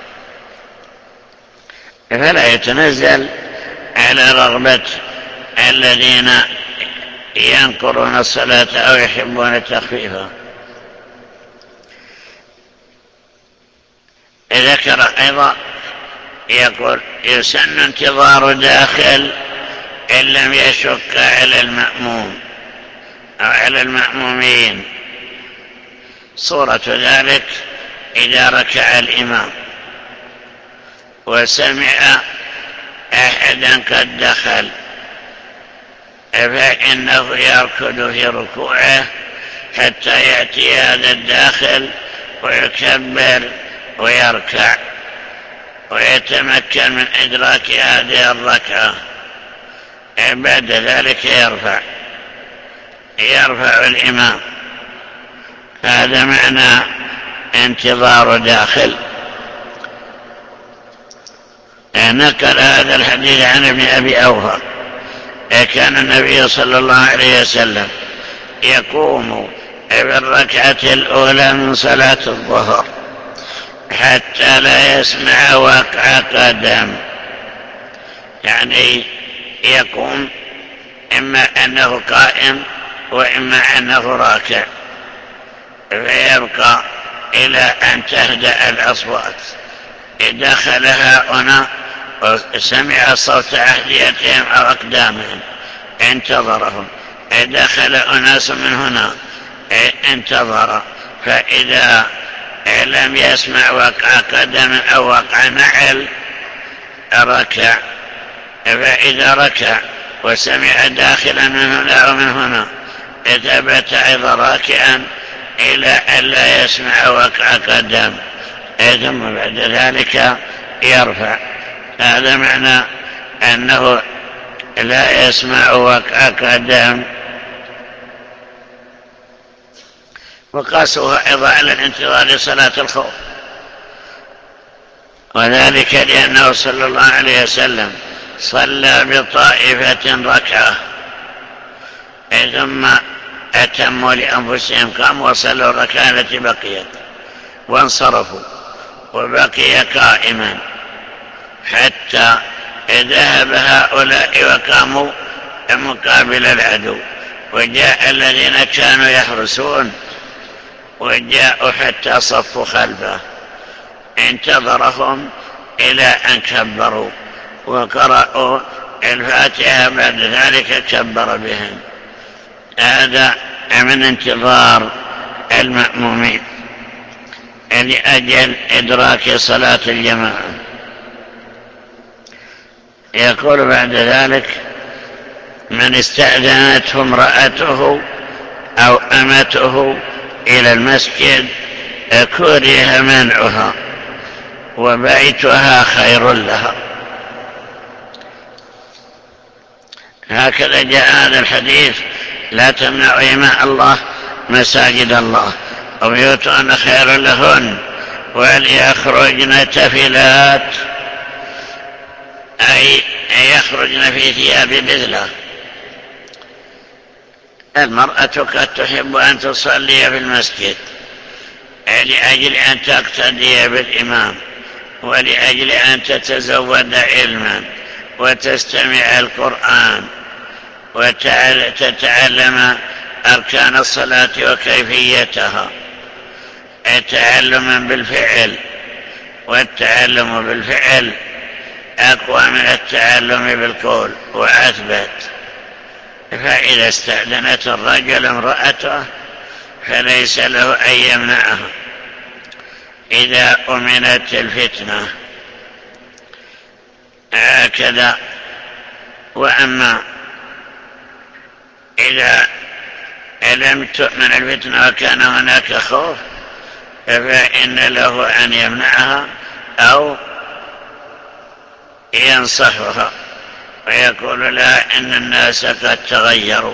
فلا يتنزل على رغبة الذين ينقرون الصلاة أو يحبون تخفيفها. ذكر أيضا يقول يسن انتظار داخل إن لم يشق على المأموم أو على المأمومين. صورة ذلك إذا ركع الإمام وسمع أحدا قد دخل فإنه يركض في ركوعه حتى يأتي هذا الداخل ويكبر ويركع ويتمكن من إدراك هذه الركعة. بعد ذلك يرفع الإمام. هذا معنى انتظار داخل. نقل هذا الحديث عن ابن أبي أوفى كان النبي صلى الله عليه وسلم يقوم بالركعة الأولى من صلاة الظهر حتى لا يسمع وقع قدم، يعني يقوم إما أنه قائم وإما أنه راكع، فيبقى إلى أن تهدأ الأصوات. دخلها هنا وسمع صوت أحذيتهم أو أقدامهم انتظرهم. دخل أناس من هنا انتظر، فإذا لم يسمع وقع قدم أو وقع نعل ركع. فإذا ركع وسمع داخلا من هنا أو من هنا ثبت أيضا راكعا إلى أن لا يسمع وقع قدم، ثم بعد ذلك يرفع. هذا معنى أنه لا يسمع وقع قدم. وقاسوها أيضا على الانتظار لصلاة الخوف، وذلك لأنه صلى الله عليه وسلم صلى بطائفة ركعة ثم أتموا لأنفسهم، قاموا وصلوا الركعة التي بقيت وانصرفوا، وبقي قائما حتى ذهب هؤلاء وقاموا مقابل العدو، وجاء الذين كانوا يحرسون وجاءوا حتى صفوا خلفه. انتظرهم إلى أن كبروا وقرأوا الفاتحة، بعد ذلك كبر بهم. هذا من انتظار المأمومين لأجل إدراك صلاة الجماعة. يقول بعد ذلك: من استأذنته امرأته أو أمته إلى المسجد كره منعها وبيتها خير لها. هكذا جاء هذا الحديث: لا تمنعوا إماء الله مساجد الله وبيوتهن خير لهن وليخرجن تفلات، أي يخرجن في ثياب بذلة. المرأة قد تحب أن تصلي في المسجد لأجل أن تقتدي بالإمام، ولأجل أن تتزود علما وتستمع القرآن وتتعلم أركان الصلاة وكيفيتها تعلما بالفعل، والتعلم بالفعل أقوى من التعلم بالقول وأثبت. فإذا استأذنت الرجل امرأته فليس له أن يمنعها إذا أمنت الفتنة، هكذا. وأما إذا لم تؤمن الفتنة وكان هناك خوف فإن له أن يمنعها أو ينصحها ويقول لها إن الناس قد تغيروا.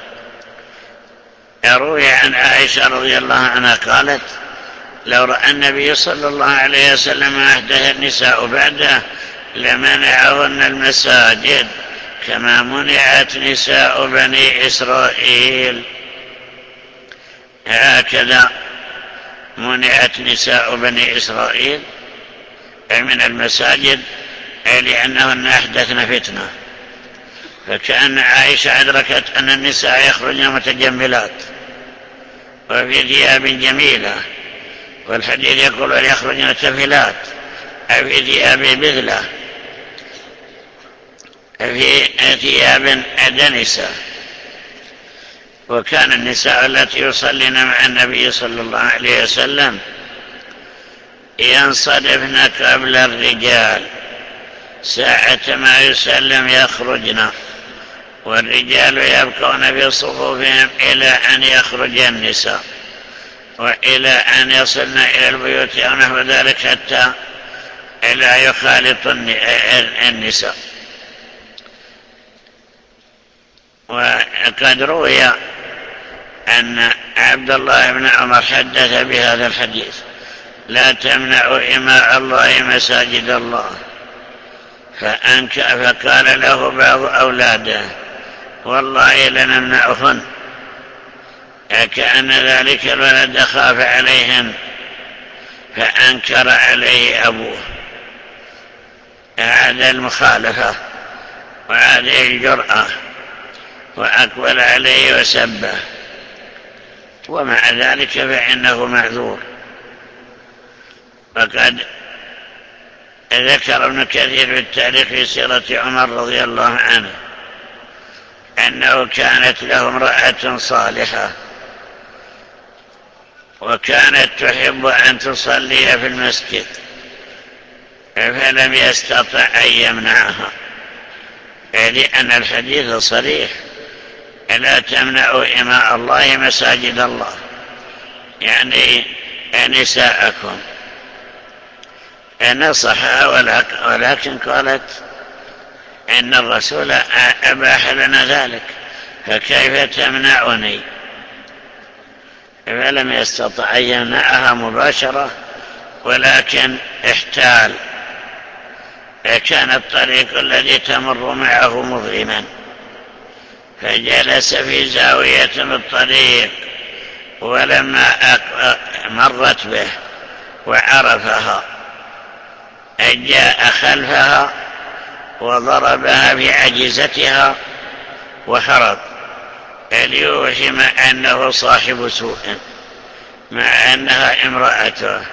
روي عن عائشة رضي الله عنها قالت: لو رأى النبي صلى الله عليه وسلم أحدث النساء بعده لمنعهن المساجد كما منعت نساء بني إسرائيل. هكذا منعت نساء بني إسرائيل من المساجد لأنهن أحدثن فتنة. فكأن عائشة أدركت أن النساء يخرجن متجملات وفي ثياب جميلة، والحديث يقول يخرجن تفلات أو في ثياب بذلة، في ثياب دنسة. وكان النساء التي يصلين مع النبي صلى الله عليه وسلم ينصرفن قبل الرجال ساعة ما يسلم يخرجن، والرجال يبقون في صفوفهم إلى أن يخرج النساء وإلى أن يصلن إلى البيوت أو نحو ذلك حتى لا يخالط النساء. وقد روي أن عبد الله بن عمر حدث بهذا الحديث: لا تمنعوا إماء الله مساجد الله. فقال له بعض أولاده: والله لنمنعهن، كأن ذلك الولد خاف عليهن، فأنكر عليه أبوه هذه المخالفة وهذه الجرأة، وأقبل عليه وسبه، ومع ذلك فإنه معذور. وقد ذكر ابن كثير في التاريخ في سيرة عمر رضي الله عنه أنه كانت له امرأة صالحة، وكانت تحب أن تصلي في المسجد، فلم يستطع أن يمنعها، لأن الحديث صريح: لا تمنعوا إماء الله مساجد الله، يعني نساءكم. نصحها ولكن قالت إن الرسول أباح لنا ذلك، فكيف تمنعني؟ فلم يستطع أن يمنعها مباشرة، ولكن احتال. كان الطريق الذي تمر معه مظلما، فجلس في زاوية بالطريق، ولما مرت به وعرفها جاء خلفها وضربها بعجزتها وهرب ليوهم أنه صاحب سوء مع أنها امرأته.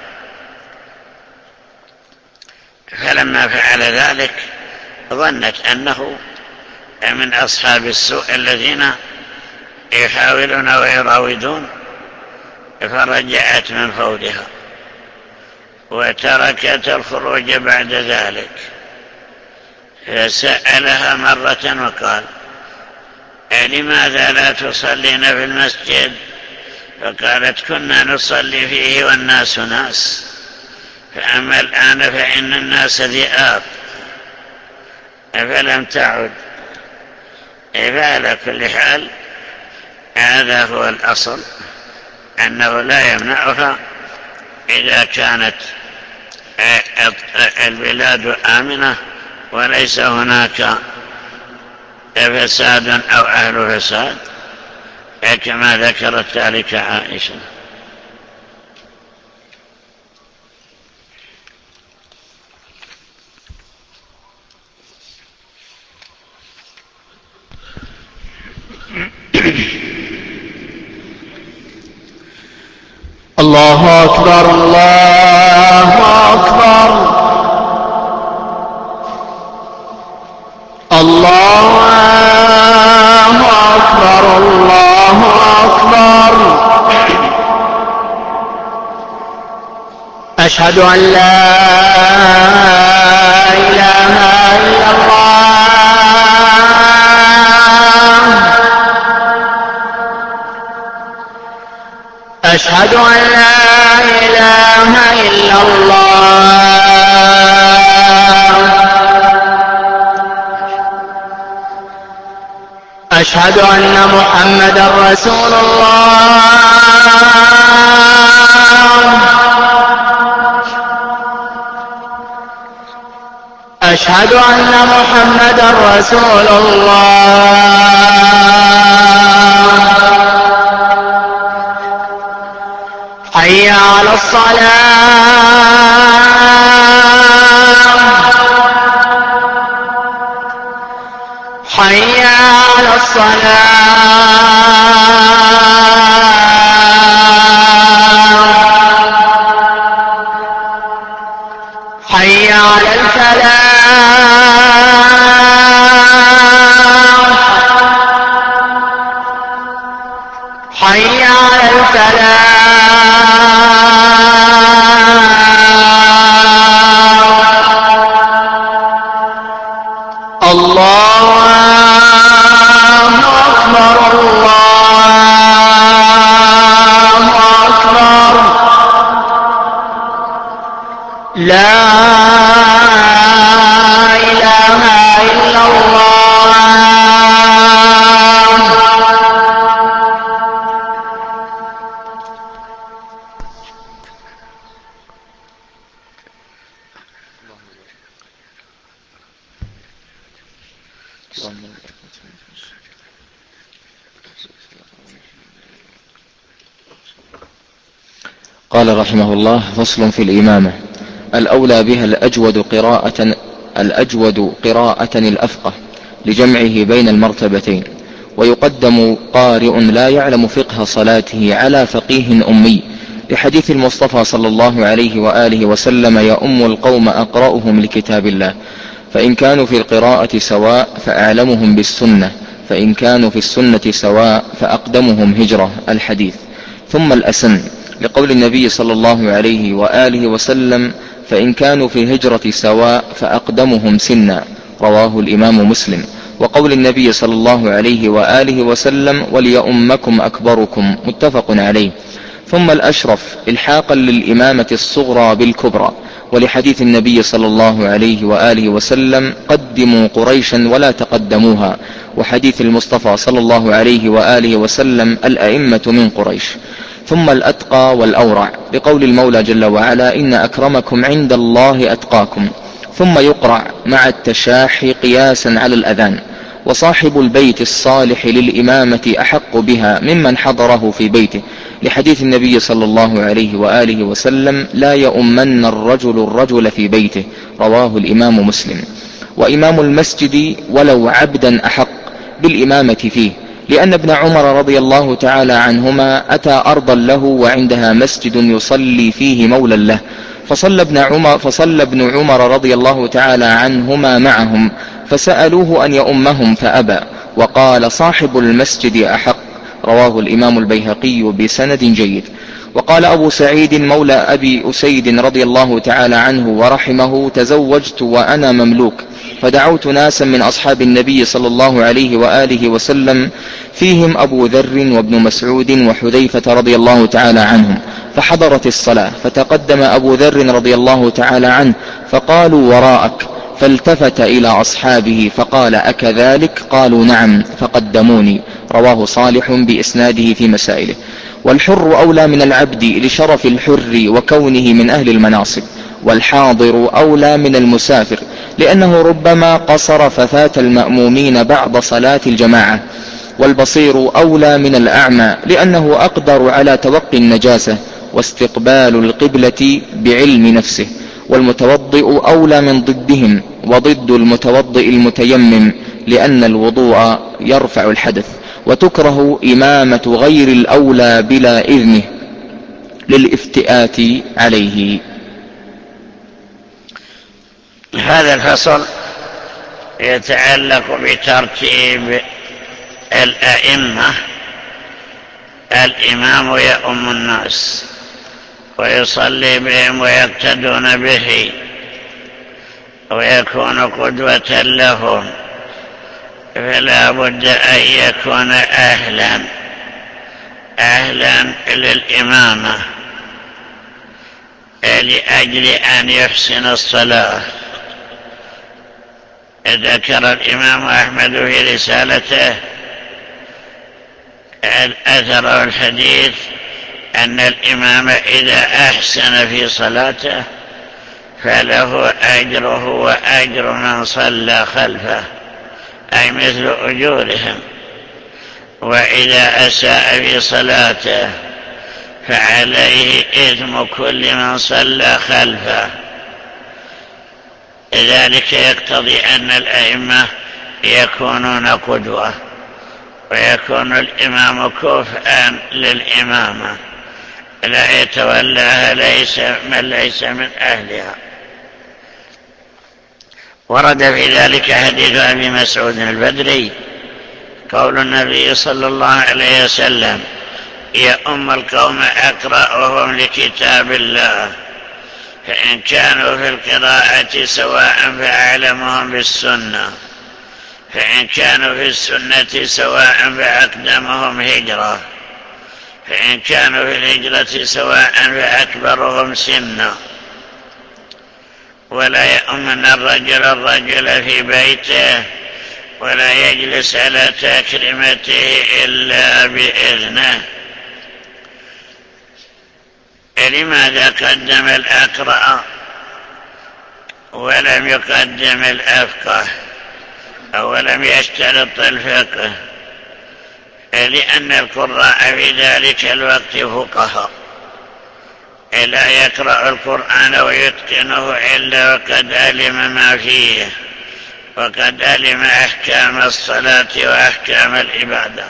فلما فعل ذلك ظنت أنه من أصحاب السوء الذين يحاولون ويراودون، فرجعت من فورها وتركت الخروج بعد ذلك. فسألها مرة وقال: لماذا لا تصلين في المسجد؟ فقالت: كنا نصلي فيه والناس ناس، فأما الآن فإن الناس ذئاب. فلم تعد. فعلى كل حال هذا هو الأصل، أنه لا يمنعها إذا كانت البلاد آمنة وليس هناك فساد أو أهل فساد، كما ذكرت ذلك عائشة. الله أكبر الله أكبر الله أكبر الله أكبر. أشهد أن لا إله إلا الله. أشهد أن لا إله إلا الله. أشهد أن محمدا رسول الله. أشهد أن محمدا رسول الله. حي على الصلاة. حي على الصلاة. حي على الفلاح. لا إله إلا الله. قال رحمه الله: فصل في الإمامة. الأولى بها الأجود قراءة الأفقه لجمعه بين المرتبتين، ويقدم قارئ لا يعلم فقه صلاته على فقيه أمي، لحديث المصطفى صلى الله عليه وآله وسلم: يؤم القوم أقرأهم لكتاب الله، فإن كانوا في القراءة سواء فأعلمهم بالسنة، فإن كانوا في السنة سواء فأقدمهم هجرة. الحديث. ثم الأسن، لقول النبي صلى الله عليه وآله وسلم: فإن كانوا في الهجرة سواء فأقدمهم سنا، رواه الإمام مسلم. وقول النبي صلى الله عليه وآله وسلم: وليؤمكم أكبركم، متفق عليه. ثم الأشرف إلحاقا للإمامة الصغرى بالكبرى، ولحديث النبي صلى الله عليه وآله وسلم: قدموا قريشا ولا تقدموها، وحديث المصطفى صلى الله عليه وآله وسلم: الأئمة من قريش. ثم الأتقى والأورع، لقول المولى جل وعلا: إن أكرمكم عند الله أتقاكم. ثم يقرع مع التشاحي قياسا على الأذان. وصاحب البيت الصالح للإمامة أحق بها ممن حضره في بيته، لحديث النبي صلى الله عليه وآله وسلم: لا يؤمن الرجل في بيته، رواه الإمام مسلم. وإمام المسجد ولو عبدا أحق بالإمامة فيه، لأن ابن عمر رضي الله تعالى عنهما أتى أرضا له وعندها مسجد يصلي فيه مولى له، فصلى ابن عمر رضي الله تعالى عنهما معهم، فسألوه أن يؤمهم فأبى، وقال: صاحب المسجد أحق، رواه الإمام البيهقي بسند جيد. وقال أبو سعيد مولى أبي أسيد رضي الله تعالى عنه ورحمه: تزوجت وأنا مملوك، فدعوت ناسا من أصحاب النبي صلى الله عليه وآله وسلم، فيهم أبو ذر وابن مسعود وحذيفة رضي الله تعالى عنهم، فحضرت الصلاة، فتقدم أبو ذر رضي الله تعالى عنه فقالوا: وراءك. فالتفت إلى أصحابه فقال: أكذلك؟ قالوا: نعم، فقدموني. رواه صالح بإسناده في مسائله. والحر أولى من العبد لشرف الحر وكونه من أهل المناصب، والحاضر أولى من المسافر، لأنه ربما قصر ففات المأمومين بعض صلاة الجماعة. والبصير أولى من الأعمى، لأنه أقدر على توقي النجاسة واستقبال القبلة بعلم نفسه. والمتوضئ أولى من ضدهم، وضد المتوضئ المتيمم، لأن الوضوء يرفع الحدث. وتكره إمامة غير الأولى بلا إذنه للافتئات عليه. هذا الفصل يتعلق بترتيب الأئمة. الإمام يؤم الناس ويصلي بهم ويقتدون به ويكون قدوة لهم، فلا بد أن يكون أهلا للإمامة لأجل أن يحسن الصلاة. ذكر الإمام أحمد في رسالته الأثر الحديث أن الإمام إذا أحسن في صلاته فله أجره وأجر من صلى خلفه، أي مثل أجورهم. وإذا أساء في صلاته فعليه إثم كل من صلى خلفه. ذلك يقتضي أن الأئمة يكونون قدوة، ويكون الإمام كفءا للإمامة، لا يتولاها من ليس من أهلها. ورد في ذلك حديث أبي مسعود البدري قول النبي صلى الله عليه وسلم: يؤم القوم أقرأهم لكتاب الله، فإن كانوا في القراءة سواء فأعلمهم بالسنة، فإن كانوا في السنة سواء فأقدمهم هجرة، فإن كانوا في الهجرة سواء فأكبرهم سنا. ولا يؤمن الرجل في بيته، ولا يجلس على تكريمته إلا بإذنه. لماذا قدم الأقرأ ولم يقدم الأفقه أو لم يشترط الفقه؟ لأن القراء في ذلك الوقت فقهاء، لا يقرأ القرآن ويتقنه إلا وقد علم ما فيه، وقد علم أحكام الصلاة وأحكام العبادة.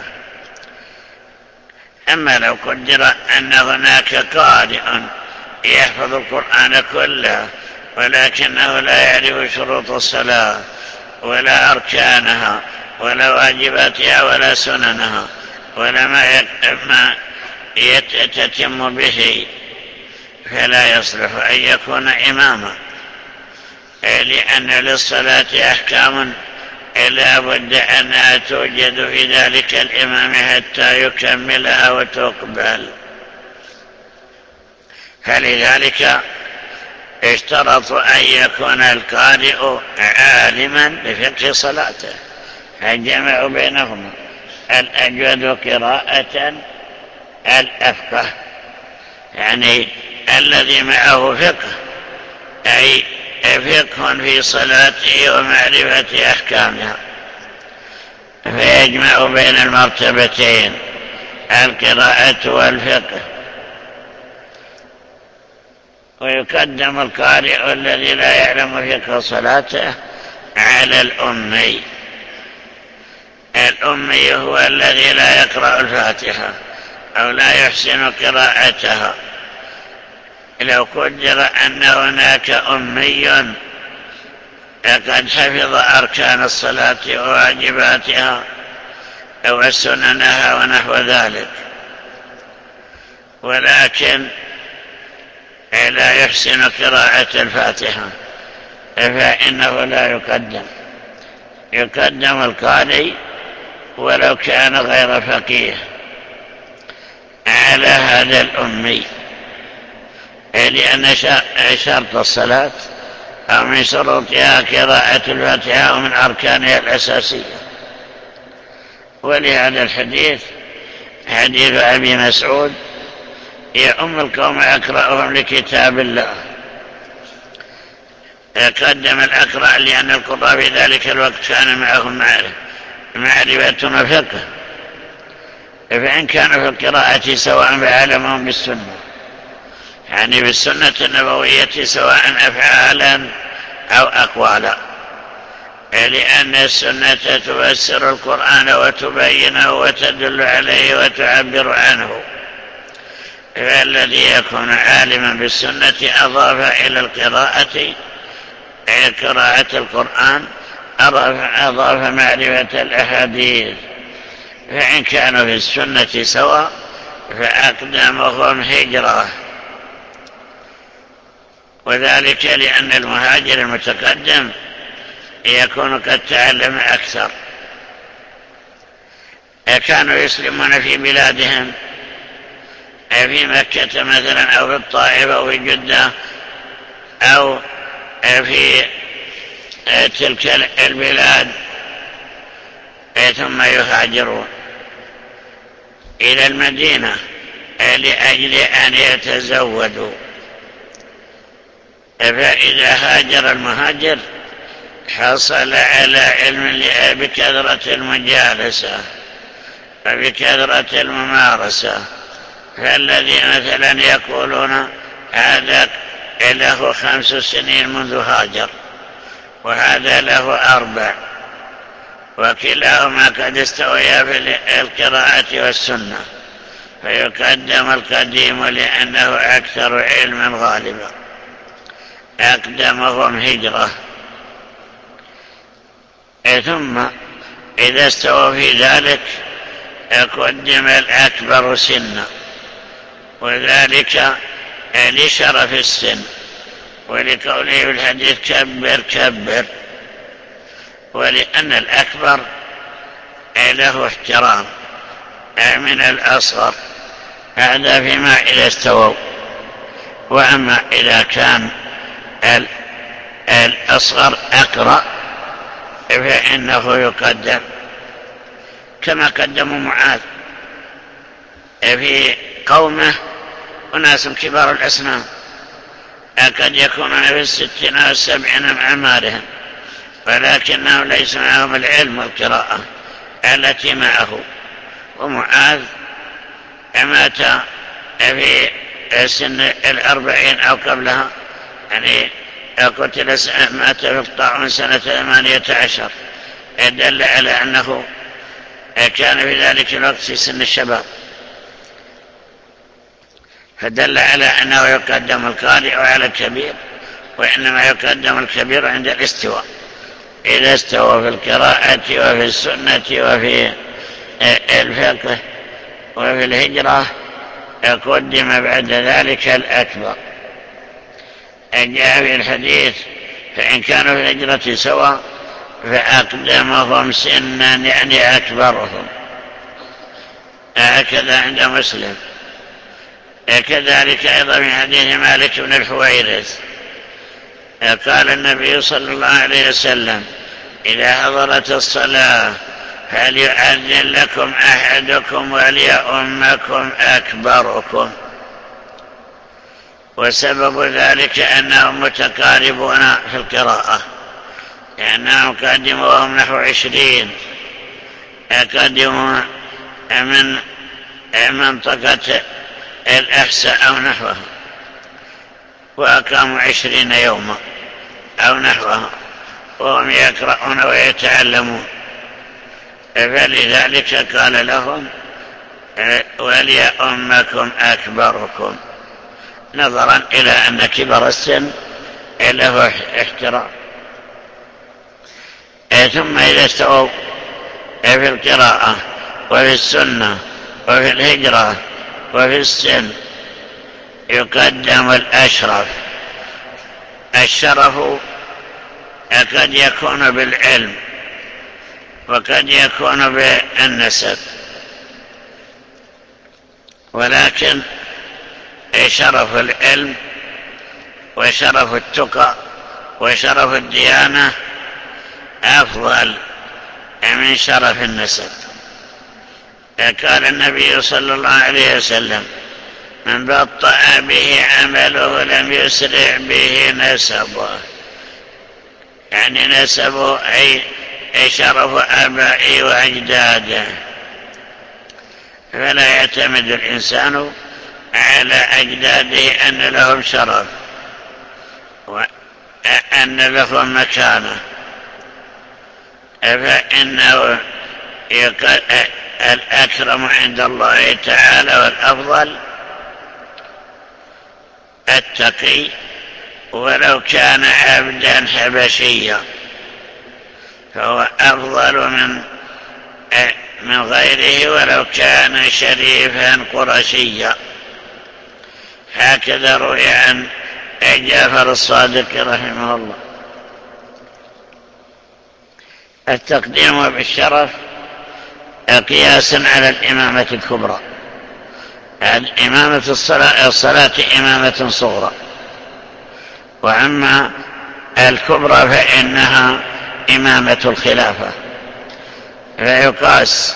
أما لو قدر أن هناك قارئ يحفظ القرآن كله ولكنه لا يعرف شروط الصلاة ولا أركانها ولا واجباتها ولا سننها ولا ما يتتم به، فلا يصلح أن يكون إماما، لأن للصلاة أحكام لا بد أنها توجد في ذلك الإمام حتى يكملها وتقبل. فلذلك اشترطوا أن يكون القارئ عالما بفقه صلاته، فجمعوا بينهما: الأجود قراءة الأفقه، يعني الذي معه فقه، أي فقه في صلاته ومعرفة أحكامها، فيجمع بين المرتبتين القراءة والفقه. ويقدم القارئ الذي لا يعلم فقه صلاته على الأمي. الأمي هو الذي لا يقرأ الفاتحة أو لا يحسن قراءتها. لو قدر أن هناك أمي قد حفظ أركان الصلاة وواجباتها وسننها ونحو ذلك، ولكن لا يحسن قراءة الفاتحة، فإنه لا يقدم القارئ ولو كان غير فقيه على هذا الأمي، لأن شرط الصلاة أو من شروطها قراءة الفاتحة ومن أركانها الأساسية. ولهذا الحديث، حديث أبي مسعود: يا القوم أقرأهم لكتاب الله. قدم الأقرأ لأن القراء في ذلك الوقت كان معهم معرفة وفقه، فإن كانوا في القراءة سواء فعلمهم بالسنة، يعني بالسنة النبوية، سواء أفعالا أو أقوالا، لأن السنة تفسر القرآن وتبينه وتدل عليه وتعبر عنه. فالذي يكون عالما بالسنة أضاف إلى القراءة قراءة القرآن، أضاف معرفة الأحاديث. فإن كانوا في السنة سواء فأقدمهم هجرة، وذلك لأن المهاجر المتقدم يكون قد تعلم أكثر. كانوا يسلمون في بلادهم، في مكة مثلا أو في الطائف أو في جدة أو في تلك البلاد، ثم يهاجرون إلى المدينة لأجل أن يتزودوا. فإذا هاجر المهاجر حصل على علم بكثرة المجالسة وبكثرة الممارسة. فالذي مثلا يقولون هذا له 5 سنين منذ هاجر وهذا له 4، وكلاهما قد استويا في القراءة والسنة، فيقدم القديم لأنه أكثر علما غالبا، أقدمهم هجرة. ثم إذا استوى في ذلك قدم الأكبر سنا، وذلك لشرف السن، ولقوله في الحديث كبر كبر، ولأن الأكبر له احترام من الأصغر. هذا فيما إذا استووا. وأما إذا كان الأصغر أقرأ فإنه يقدم، كما قدموا معاذ في قومه أناس كبار الأسنان قد يكونون في 60 أو 70 من أعمارهم، ولكنهم ليس معهم العلم والقراءة التي معه. ومعاذ مات في سن 40 أو قبلها، يعني قتل مات في الطاعون سنة 18، دل على أنه كان في ذلك الوقت في سن الشباب، فدل على أنه يقدم القارئ على الكبير، وإنما يقدم الكبير عند الاستواء، إذا استوى في القراءة وفي السنة وفي الفقه وفي الهجرة قدم بعد ذلك الأكبر. جاء في الحديث فإن كانوا في الهجرة سواء فأقدمهم سنا يعني أكبرهم، هكذا عند مسلم. كذلك أيضا في حديث مالك بن الحويرث قال النبي صلى الله عليه وسلم: إذا حضرت الصلاة فليؤذن لكم أحدكم وليؤمكم أكبركم. وسبب ذلك أنهم متقاربون في القراءة، لأنهم قدموا وهم نحو 20، قدموا من منطقة الأحساء أو نحوها، وأقاموا 20 يوما أو نحوها وهم يقرؤون ويتعلمون، فلذلك قال لهم: وليؤمكم أكبركم، نظرا إلى أن كبر السن له احترام. ثم إذا استووا في القراءة وفي السنة وفي الهجرة وفي السن يقدم الأشرف. الشرف قد يكون بالعلم وقد يكون بالنسب، ولكن شرف العلم وشرف التقى وشرف الديانة أفضل من شرف النسب. قال النبي صلى الله عليه وسلم: من بطأ به عمله لم يسرع به نسبه، يعني نسبه أي شرف آبائه وأجداده. فلا يعتمد الإنسان على أجداده أن لهم شرف وأن لهم مكانة، فإنه الأكرم عند الله تعالى والأفضل التقي ولو كان عبدا حبشيا، فهو أفضل من غيره ولو كان شريفا قرشيا. هكذا روي عن جعفر الصادق رحمه الله. التقديم بالشرف قياسا على الإمامة الكبرى. إمامة الصلاة إمامة صغرى، وأما الكبرى فإنها إمامة الخلافة، فيقاس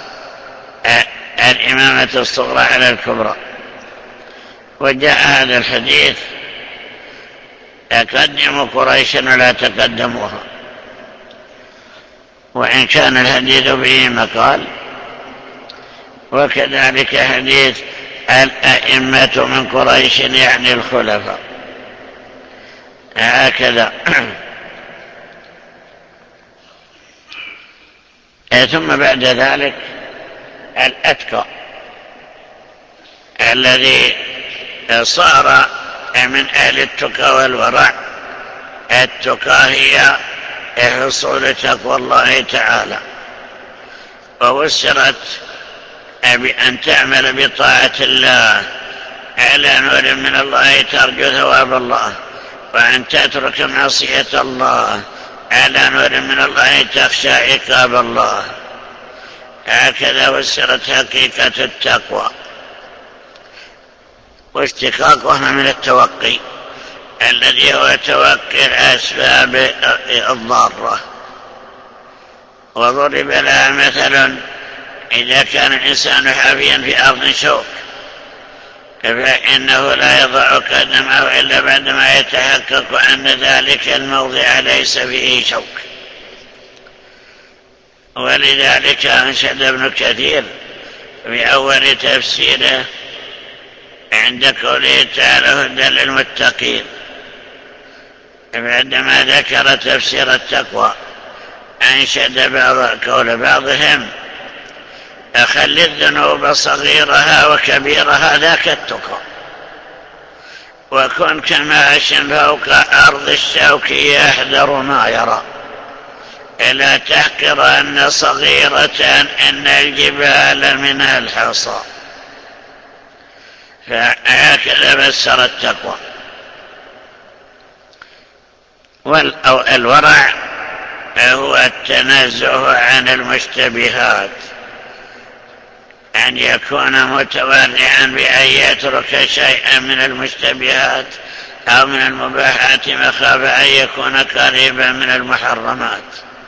الإمامة الصغرى على الكبرى. وجاء هذا الحديث: تقدموا قريشا ولا تقدموها، وإن كان الحديث به مقال. وكذلك حديث الأئمة من قريش يعني الخلفاء، هكذا. ثم بعد ذلك الأتقى الذي صار من أهل التقى والورع. التقى هي حصول تقوى الله تعالى، ووسرت بأن تعمل بطاعة الله على نور من الله ترجو ثواب الله، وأن تترك معصية الله على نور من الله تخشى عقاب الله. هكذا وسرت حقيقة التقوى، واشتقاقها من التوقي، الذي هو توقي الأسباب الضارة. وضرب لها مثل: إذا كان الإنسان حافيا في أرض شوك فإنه لا يضع قدمه إلا بعدما يتحقق أن ذلك الموضع ليس فيه شوك. ولذلك أنشد ابن كثير في أول تفسيره عند قوله تعالى: هدى للمتقين، بعدما ذكر تفسير التقوى أنشد قول بعضهم: أخل الذنوب صغيرها وكبيرها ذاك التقى، وكن كماش فوق أرض الشوك يحذر ما يرى، لا تحقرن صغيرة إن الجبال منها الحصى. فهكذا فسر التقوى. الورع هو التنزه عن المشتبهات، أن يكون متورعا بأن يترك شيئا من المشتبهات أو من المباحات مخافة أن يكون قريبا من المحرمات.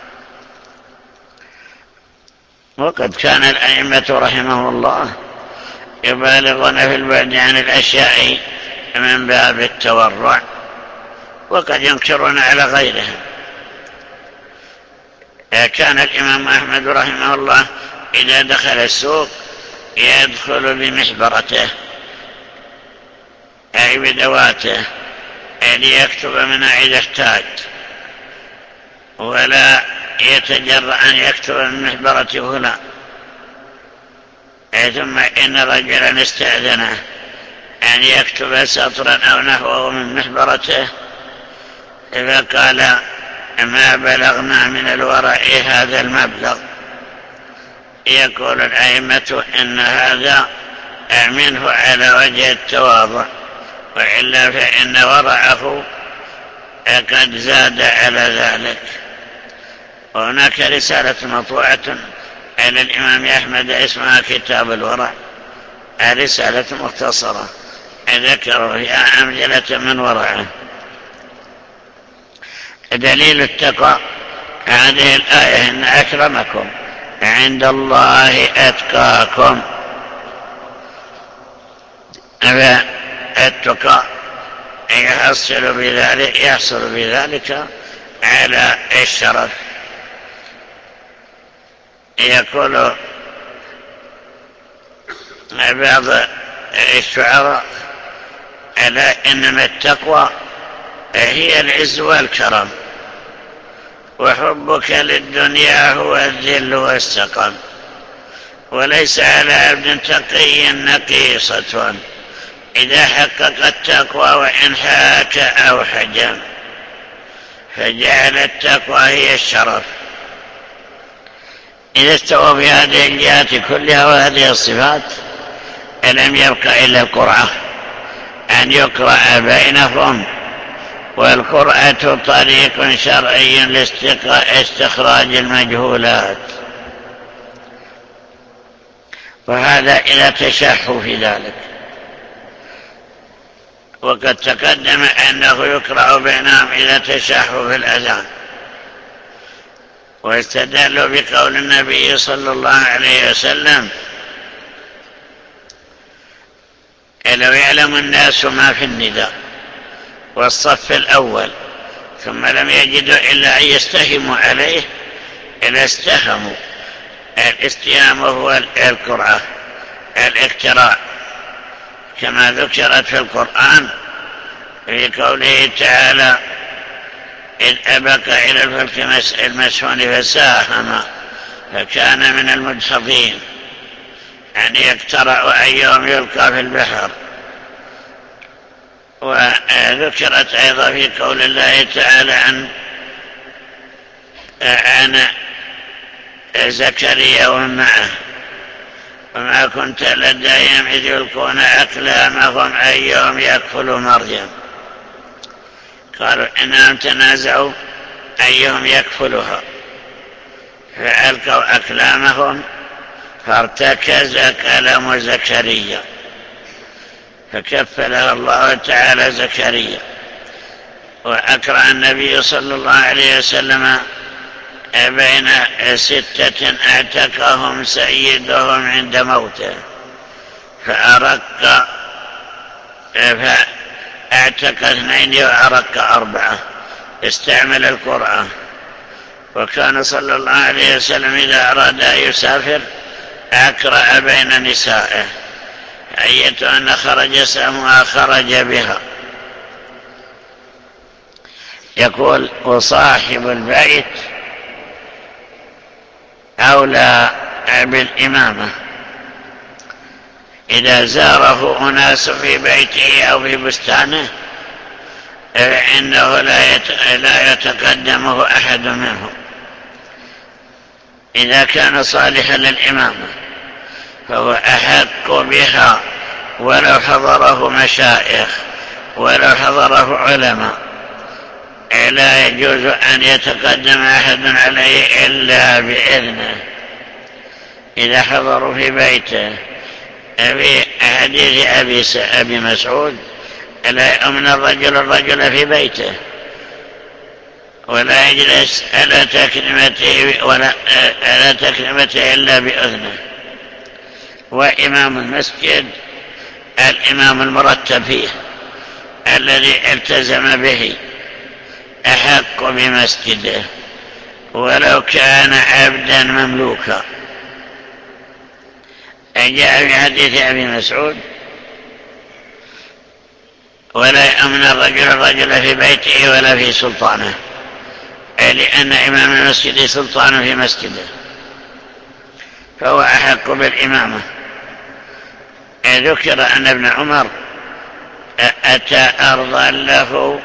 وقد كان الأئمة رحمه الله يبالغون في البعد عن الأشياء من باب التورع، وقد ينكرون على غيرهم. كان الإمام أحمد رحمه الله إذا دخل السوق يدخل بمحبرته أي بدواته ليكتب منها إذا احتاج، ولا يتجرأ أن يكتب من محبرة فلان. ثم إن رجلا استأذنه أن يكتب سطرا أو نحوه من محبرته، فقال: ما بلغنا من الورع هذا المبلغ. يقول الأئمة إن هذا منه على وجه التواضع، وإلا فإن ورعه قد زاد على ذلك. وهناك رسالة مطبوعة على الإمام أحمد اسمها كتاب الورع، رسالة مختصرة ذكروا فيها أمثلة من ورعه. دليل التقوى هذه الآية: إن أكرمكم عند الله أتقاكم. التقى يحصل بذلك على الشرف. يقول بعض الشعراء: ألا إنما التقوى هي العز والكرم، وحبك للدنيا هو الذل والسقم، وليس على عبد تقي نقيصة إذا حقق التقوى وإن حاك أو حجم، فجعل التقوى هي الشرف. إذا استوى في هذه الجهات كلها وهذه الصفات لم يبق إلا القرعة، أن يقرأ بينهم. والقرعة طريق شرعي لاستخراج المجهولات، وهذا إذا تشحوا في ذلك. وقد تقدم أنه يقرأ بينهم إذا تشحوا في الأذان. واستدلوا بقول النبي صلى الله عليه وسلم: لو يعلم الناس ما في النداء والصف الأول ثم لم يجدوا إلا أن يستهموا عليه لاستهموا. الاستهام هو القرعة، الاقتراء، كما ذكرت في القرآن في قوله تعالى: إذ أبق إلى الفلك المشحون فساهم فكان من المدحضين، يعني يقترأ أيهم يلقى في البحر. وذكرت أيضا في قول الله تعالى عن زكريا ومعه: وما كنت لديهم إذ يلقون أقلامهم أيهم يكفل مريم. قالوا إنهم تنازعوا أيهم يكفلها، فألقوا أقلامهم فارتكز قلم زكريا فكفلها الله تعالى زكريا. وأكره النبي صلى الله عليه وسلم بين 6 اعتقهم سيدهم عند موته، فأعتق 2 وأرق 4، استعمل القرآن. وكان صلى الله عليه وسلم إذا أراد أن يسافر أقرأ بين نسائه، أيتهن خرج سهمها خرج بها. يقول: وصاحب البيت أولى بالإمامة إذا زاره أناس في بيته أو في بستانه، فإنه لا يتقدمه أحد منهم. إذا كان صالحا للإمامة فهو أحق بها، ولو حضره مشايخ ولو حضره علماء، لا يجوز أن يتقدم أحد عليه إلا بإذنه. إذا حضروا في بيته، في حديث أبي مسعود: لا يؤمن الرجل في بيته ولا يجلس على تكريمته إلا بإذنه. وإمام المسجد الإمام المرتب فيه الذي التزم به أحق بمسجده ولو كان عبدا مملوكا. جاء في حديث أبي مسعود: ولا يؤمن الرجل في بيته ولا في سلطانه، لأن إمام المسجد سلطان في مسجده، فهو أحق بالإمامة. ذكر أن ابن عمر أتى أرضا له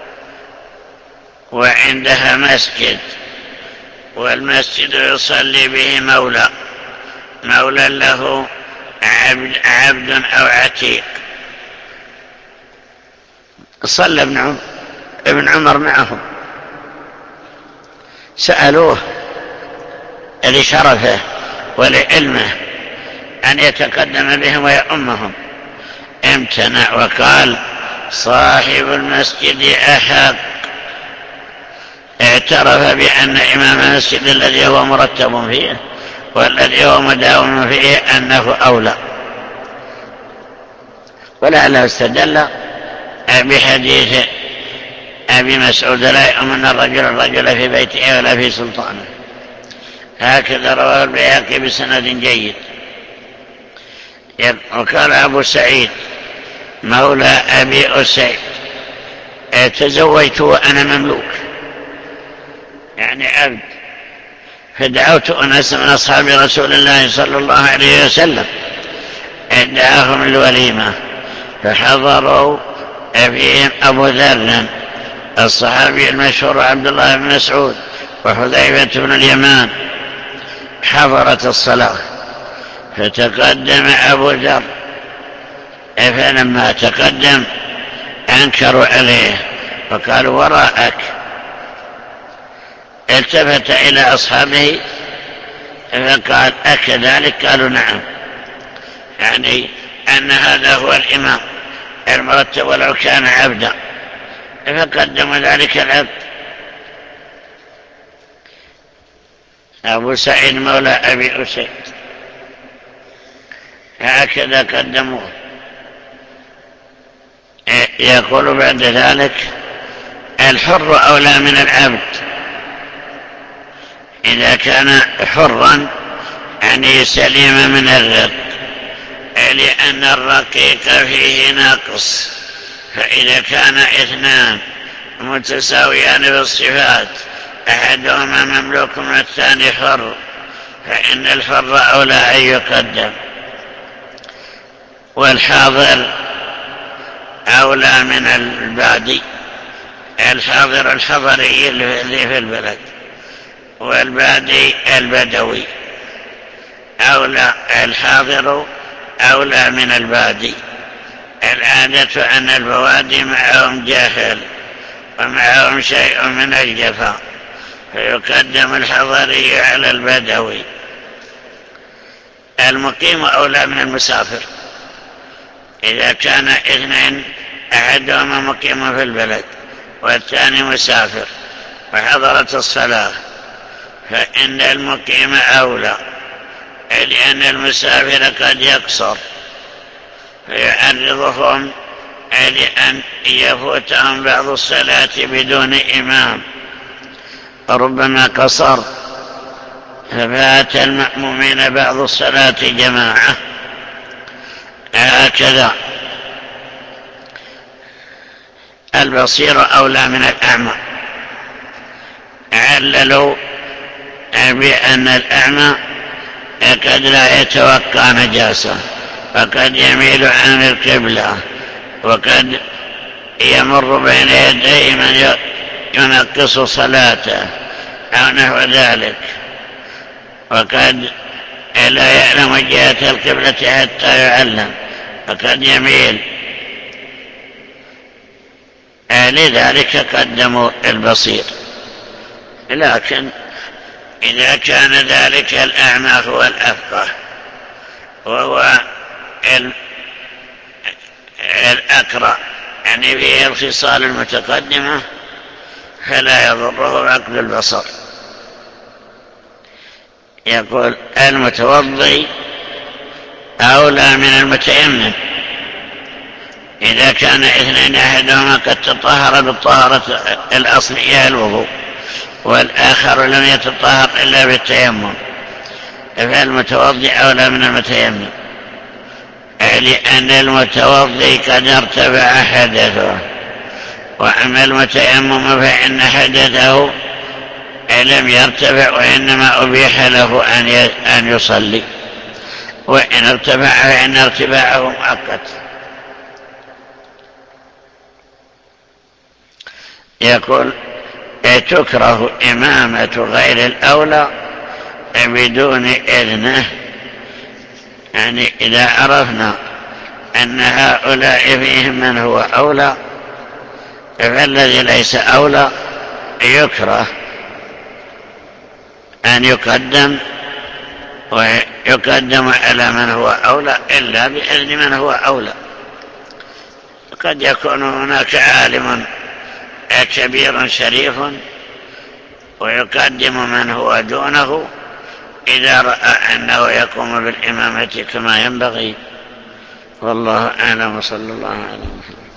وعندها مسجد، والمسجد يصلي به مولى له عبد أو عتيق. صلى ابن عمر معهم، سألوه لشرفه ولعلمه أن يتقدم بهم ويؤمهم، امتنع وقال: صاحب المسجد أحق. اعترف بأن إمام المسجد الذي هو مرتب فيه والذي هو مداوم فيه أنه أولى. ولعله استدل بحديث أبي مسعود: لا يؤمن الرجل في بيته ولا في سلطانه. هكذا رواه البيهقي بسند جيد. وقال أبو سعيد مولى أبي أسيد: تزوجت وأنا مملوك، يعني عبد، فدعوت أناس من أصحاب رسول الله صلى الله عليه وسلم، دعاهم الوليمة، فحضروا فيهم أبو ذر الصحابي المشهور عبد الله بن مسعود وحذيفة بن اليمان. حضرت الصلاة فتقدم أبو ذر، فلما تقدم أنكروا عليه فقالوا: وراءك. التفت إلى أصحابه فقال: أكذلك؟ قالوا: نعم، يعني أن هذا هو الإمام المرتب ولو كان عبدا. فقدموا ذلك العبد. أبو سعيد مولى أبي أسيد هكذا قدموه. يقول بعد ذلك: الحر أولى من العبد إذا كان حرا، يعني سليما من الرق، لأن الرقيق فيه نقص. فإذا كان 2 متساويان في الصفات، أحدهما مملوك والثاني حر، فإن الحر أولى أن يقدم. والحاضر أولى من البادي. الحاضر الحضري الذي في البلد، والبادي البدوي. الحاضر أولى من البادي. العادة أن البوادي معهم جاهل ومعهم شيء من الجفاء، فيقدم الحضري على البدوي. المقيم أولى من المسافر إذا كان 2 أحدهما مقيم في البلد والثاني مسافر وحضرت الصلاة، فإن المقيم أولى، لأن المسافر قد يقصر فيعرضهم لأن يفوتهم بعض الصلاة بدون إمام، ربما قصر ففات المأمومين بعض الصلاة جماعة. هكذا البصير أولى من الأعمى. عللوا بأن الأعمى قد لا يتوقع نجاسة، وقد يميل عن القبلة، وقد يمر بين يديه من ينقص صلاته أو نحو ذلك، وقد لا يعلم جهة القبلة حتى يعلم، وقد يميل، لذلك قدموا البصير. لكن إذا كان ذلك الأعمى هو الأفقه وهو الأقرأ، يعني فيه الخصال المتقدمة، فلا يضره عقل البصر. يقول المتوضي أولى من المتيمم إذا كان اثنين أحدهما قد تطهر بالطهارة الأصلية الوضوء، والآخر لم يتطهر إلا بالتيمم، فالمتوضي أولى من المتيمم، لأن المتوضي قد ارتفع حدثه، وأما المتيمم فإن حدثه لم يرتفع، وإنما أبيح له أن يصلي، وإن ارتفع فإن ارتفاعه مؤقت. يقول تكره إمامة غير الأولى بدون إذنه، يعني إذا عرفنا أن هؤلاء فيهم من هو أولى، فالذي ليس أولى يكره أن يقدم على من هو أولى إلا بإذن من هو أولى. قد يكون هناك عالم كبير شريف ويقدم من هو دونه إذا رأى أنه يقوم بالإمامة كما ينبغي. والله أعلم، صلى الله عليه وسلم.